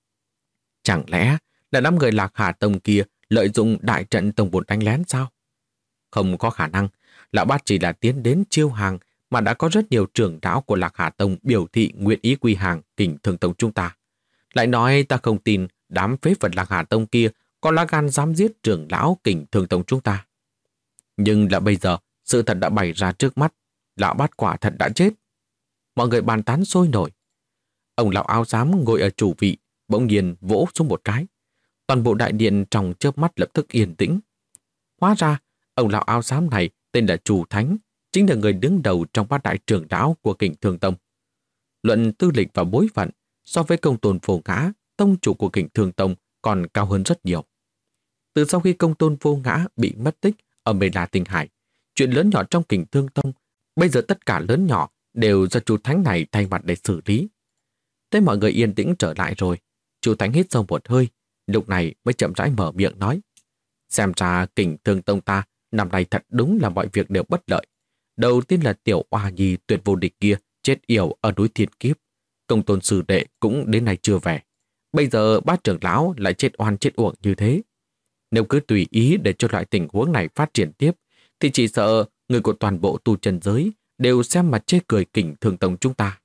Chẳng lẽ là đám người Lạc Hà Tông kia lợi dụng đại trận tông bột đánh lén sao? Không có khả năng, Lão Bát chỉ là tiến đến chiêu hàng mà đã có rất nhiều trưởng lão của Lạc Hà Tông biểu thị nguyện ý quy hàng Kình Thương Tông chúng ta. Lại nói ta không tin đám phế vật Lạc Hà Tông kia có lá gan dám giết trưởng lão Kình Thương Tông chúng ta. Nhưng là bây giờ, sự thật đã bày ra trước mắt, Lão Bát quả thật đã chết. Mọi người bàn tán sôi nổi. Ông lão áo xám ngồi ở chủ vị, bỗng nhiên vỗ xuống một cái. Toàn bộ đại điện trong chớp mắt lập tức yên tĩnh. Hóa ra, ông lão áo xám này tên là Chủ Thánh, chính là người đứng đầu trong bát đại trưởng lão của Kình Thương Tông. Luận tư lịch và bối phận, so với Công Tôn Vô Ngã, tông chủ của Kình Thương Tông còn cao hơn rất nhiều. Từ sau khi Công Tôn Vô Ngã bị mất tích ở Mê La Tinh Hải, chuyện lớn nhỏ trong Kình Thương Tông, bây giờ tất cả lớn nhỏ đều do Chủ Thánh này thay mặt để xử lý. Thế mọi người yên tĩnh trở lại rồi, Chủ Thánh hít sâu một hơi, lúc này mới chậm rãi mở miệng nói: xem ra Kình Thương Tông ta năm nay thật đúng là mọi việc đều bất lợi. Đầu tiên là tiểu oa nhi tuyệt vô địch kia chết yểu ở núi Thiên Kiếp, Công Tôn sư đệ cũng đến nay chưa về. Bây giờ bát trưởng lão lại chết oan chết uổng như thế. Nếu cứ tùy ý để cho loại tình huống này phát triển tiếp, thì chỉ sợ người của toàn bộ tu chân giới đều xem mặt chê cười Kình Thương Tông chúng ta.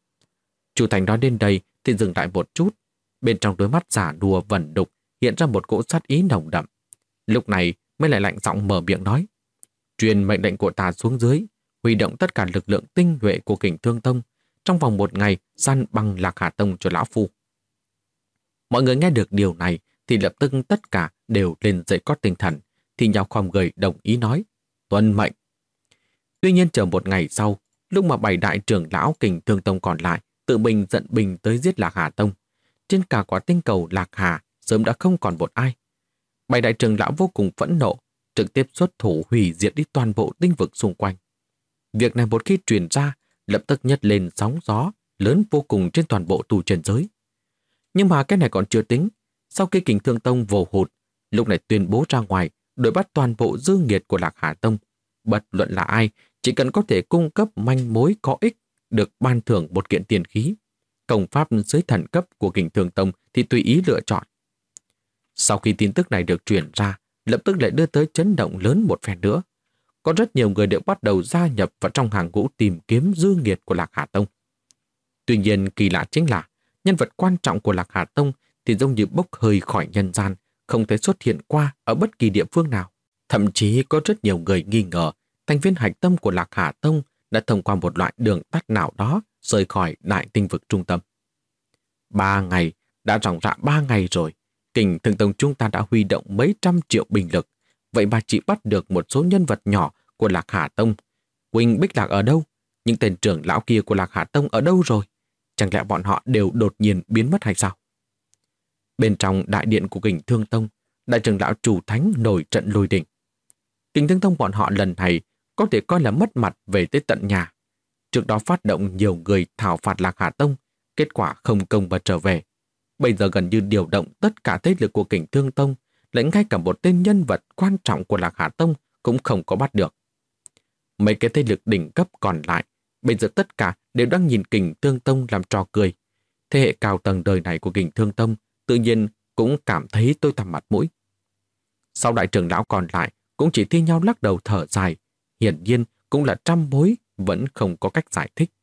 Chủ Thành nói đến đây thì dừng lại một chút, bên trong đôi mắt giả đùa vẩn đục hiện ra một cỗ sát ý nồng đậm. Lúc này mới lại lạnh giọng mở miệng nói: truyền mệnh lệnh của ta xuống dưới, huy động tất cả lực lượng tinh nhuệ của Kình Thương Tông, trong vòng một ngày săn bằng Lạc Hà Tông cho lão phu. Mọi người nghe được điều này thì lập tức tất cả đều lên dậy có tinh thần, thì nhau khom người đồng ý nói: tuân mệnh. Tuy nhiên chờ một ngày sau, lúc mà 7 đại trưởng lão Kình Thương Tông còn lại tự mình giận bình tới giết Lạc Hà Tông, trên cả quả tinh cầu Lạc Hà sớm đã không còn một ai. 7 đại trưởng lão vô cùng phẫn nộ, trực tiếp xuất thủ hủy diệt đi toàn bộ tinh vực xung quanh. Việc này một khi truyền ra, lập tức nhấc lên sóng gió lớn vô cùng trên toàn bộ tu chân giới. Nhưng mà cái này còn chưa tính, sau khi Kình Thương Tông vồ hụt, lúc này tuyên bố ra ngoài đuổi bắt toàn bộ dư nghiệt của Lạc Hà Tông. Bất luận là ai, chỉ cần có thể cung cấp manh mối có ích, được ban thưởng một kiện tiền khí. Công pháp dưới thần cấp của Kình Thương Tông thì tùy ý lựa chọn. Sau khi tin tức này được truyền ra, lập tức lại đưa tới chấn động lớn một phen nữa. Có rất nhiều người đều bắt đầu gia nhập vào trong hàng ngũ tìm kiếm dư nghiệt của Lạc Hà Tông. Tuy nhiên kỳ lạ chính là nhân vật quan trọng của Lạc Hà Tông thì giống như bốc hơi khỏi nhân gian, không thể xuất hiện qua ở bất kỳ địa phương nào. Thậm chí có rất nhiều người nghi ngờ thành viên hạch tâm của Lạc Hà Tông đã thông qua một loại đường tắt nào đó rời khỏi đại tinh vực trung tâm. 3 ngày, đã ròng rã 3 ngày rồi, Kình Thương Tông chúng ta đã huy động mấy trăm triệu binh lực, vậy mà chỉ bắt được một số nhân vật nhỏ của Lạc Hà Tông. Quỳnh Bích Lạc ở đâu? Những tên trưởng lão kia của Lạc Hà Tông ở đâu rồi? Chẳng lẽ bọn họ đều đột nhiên biến mất hay sao? Bên trong đại điện của Kình Thương Tông, đại trưởng lão Chủ Thánh nổi trận lôi đình. Kình Thương Tông bọn họ lần này có thể coi là mất mặt về tới tận nhà. Trước đó phát động nhiều người thảo phạt Lạc Hà Tông, kết quả không công mà trở về. Bây giờ gần như điều động tất cả thế lực của Kình Thương Tông, lẫn ngay cả một tên nhân vật quan trọng của Lạc Hà Tông cũng không có bắt được. Mấy cái thế lực đỉnh cấp còn lại, bây giờ tất cả đều đang nhìn Kình Thương Tông làm trò cười. Thế hệ cao tầng đời này của Kình Thương Tông tự nhiên cũng cảm thấy tôi tăm mặt mũi. Sau đại trưởng lão còn lại cũng chỉ thi nhau lắc đầu thở dài, hiển nhiên cũng là trăm mối, vẫn không có cách giải thích.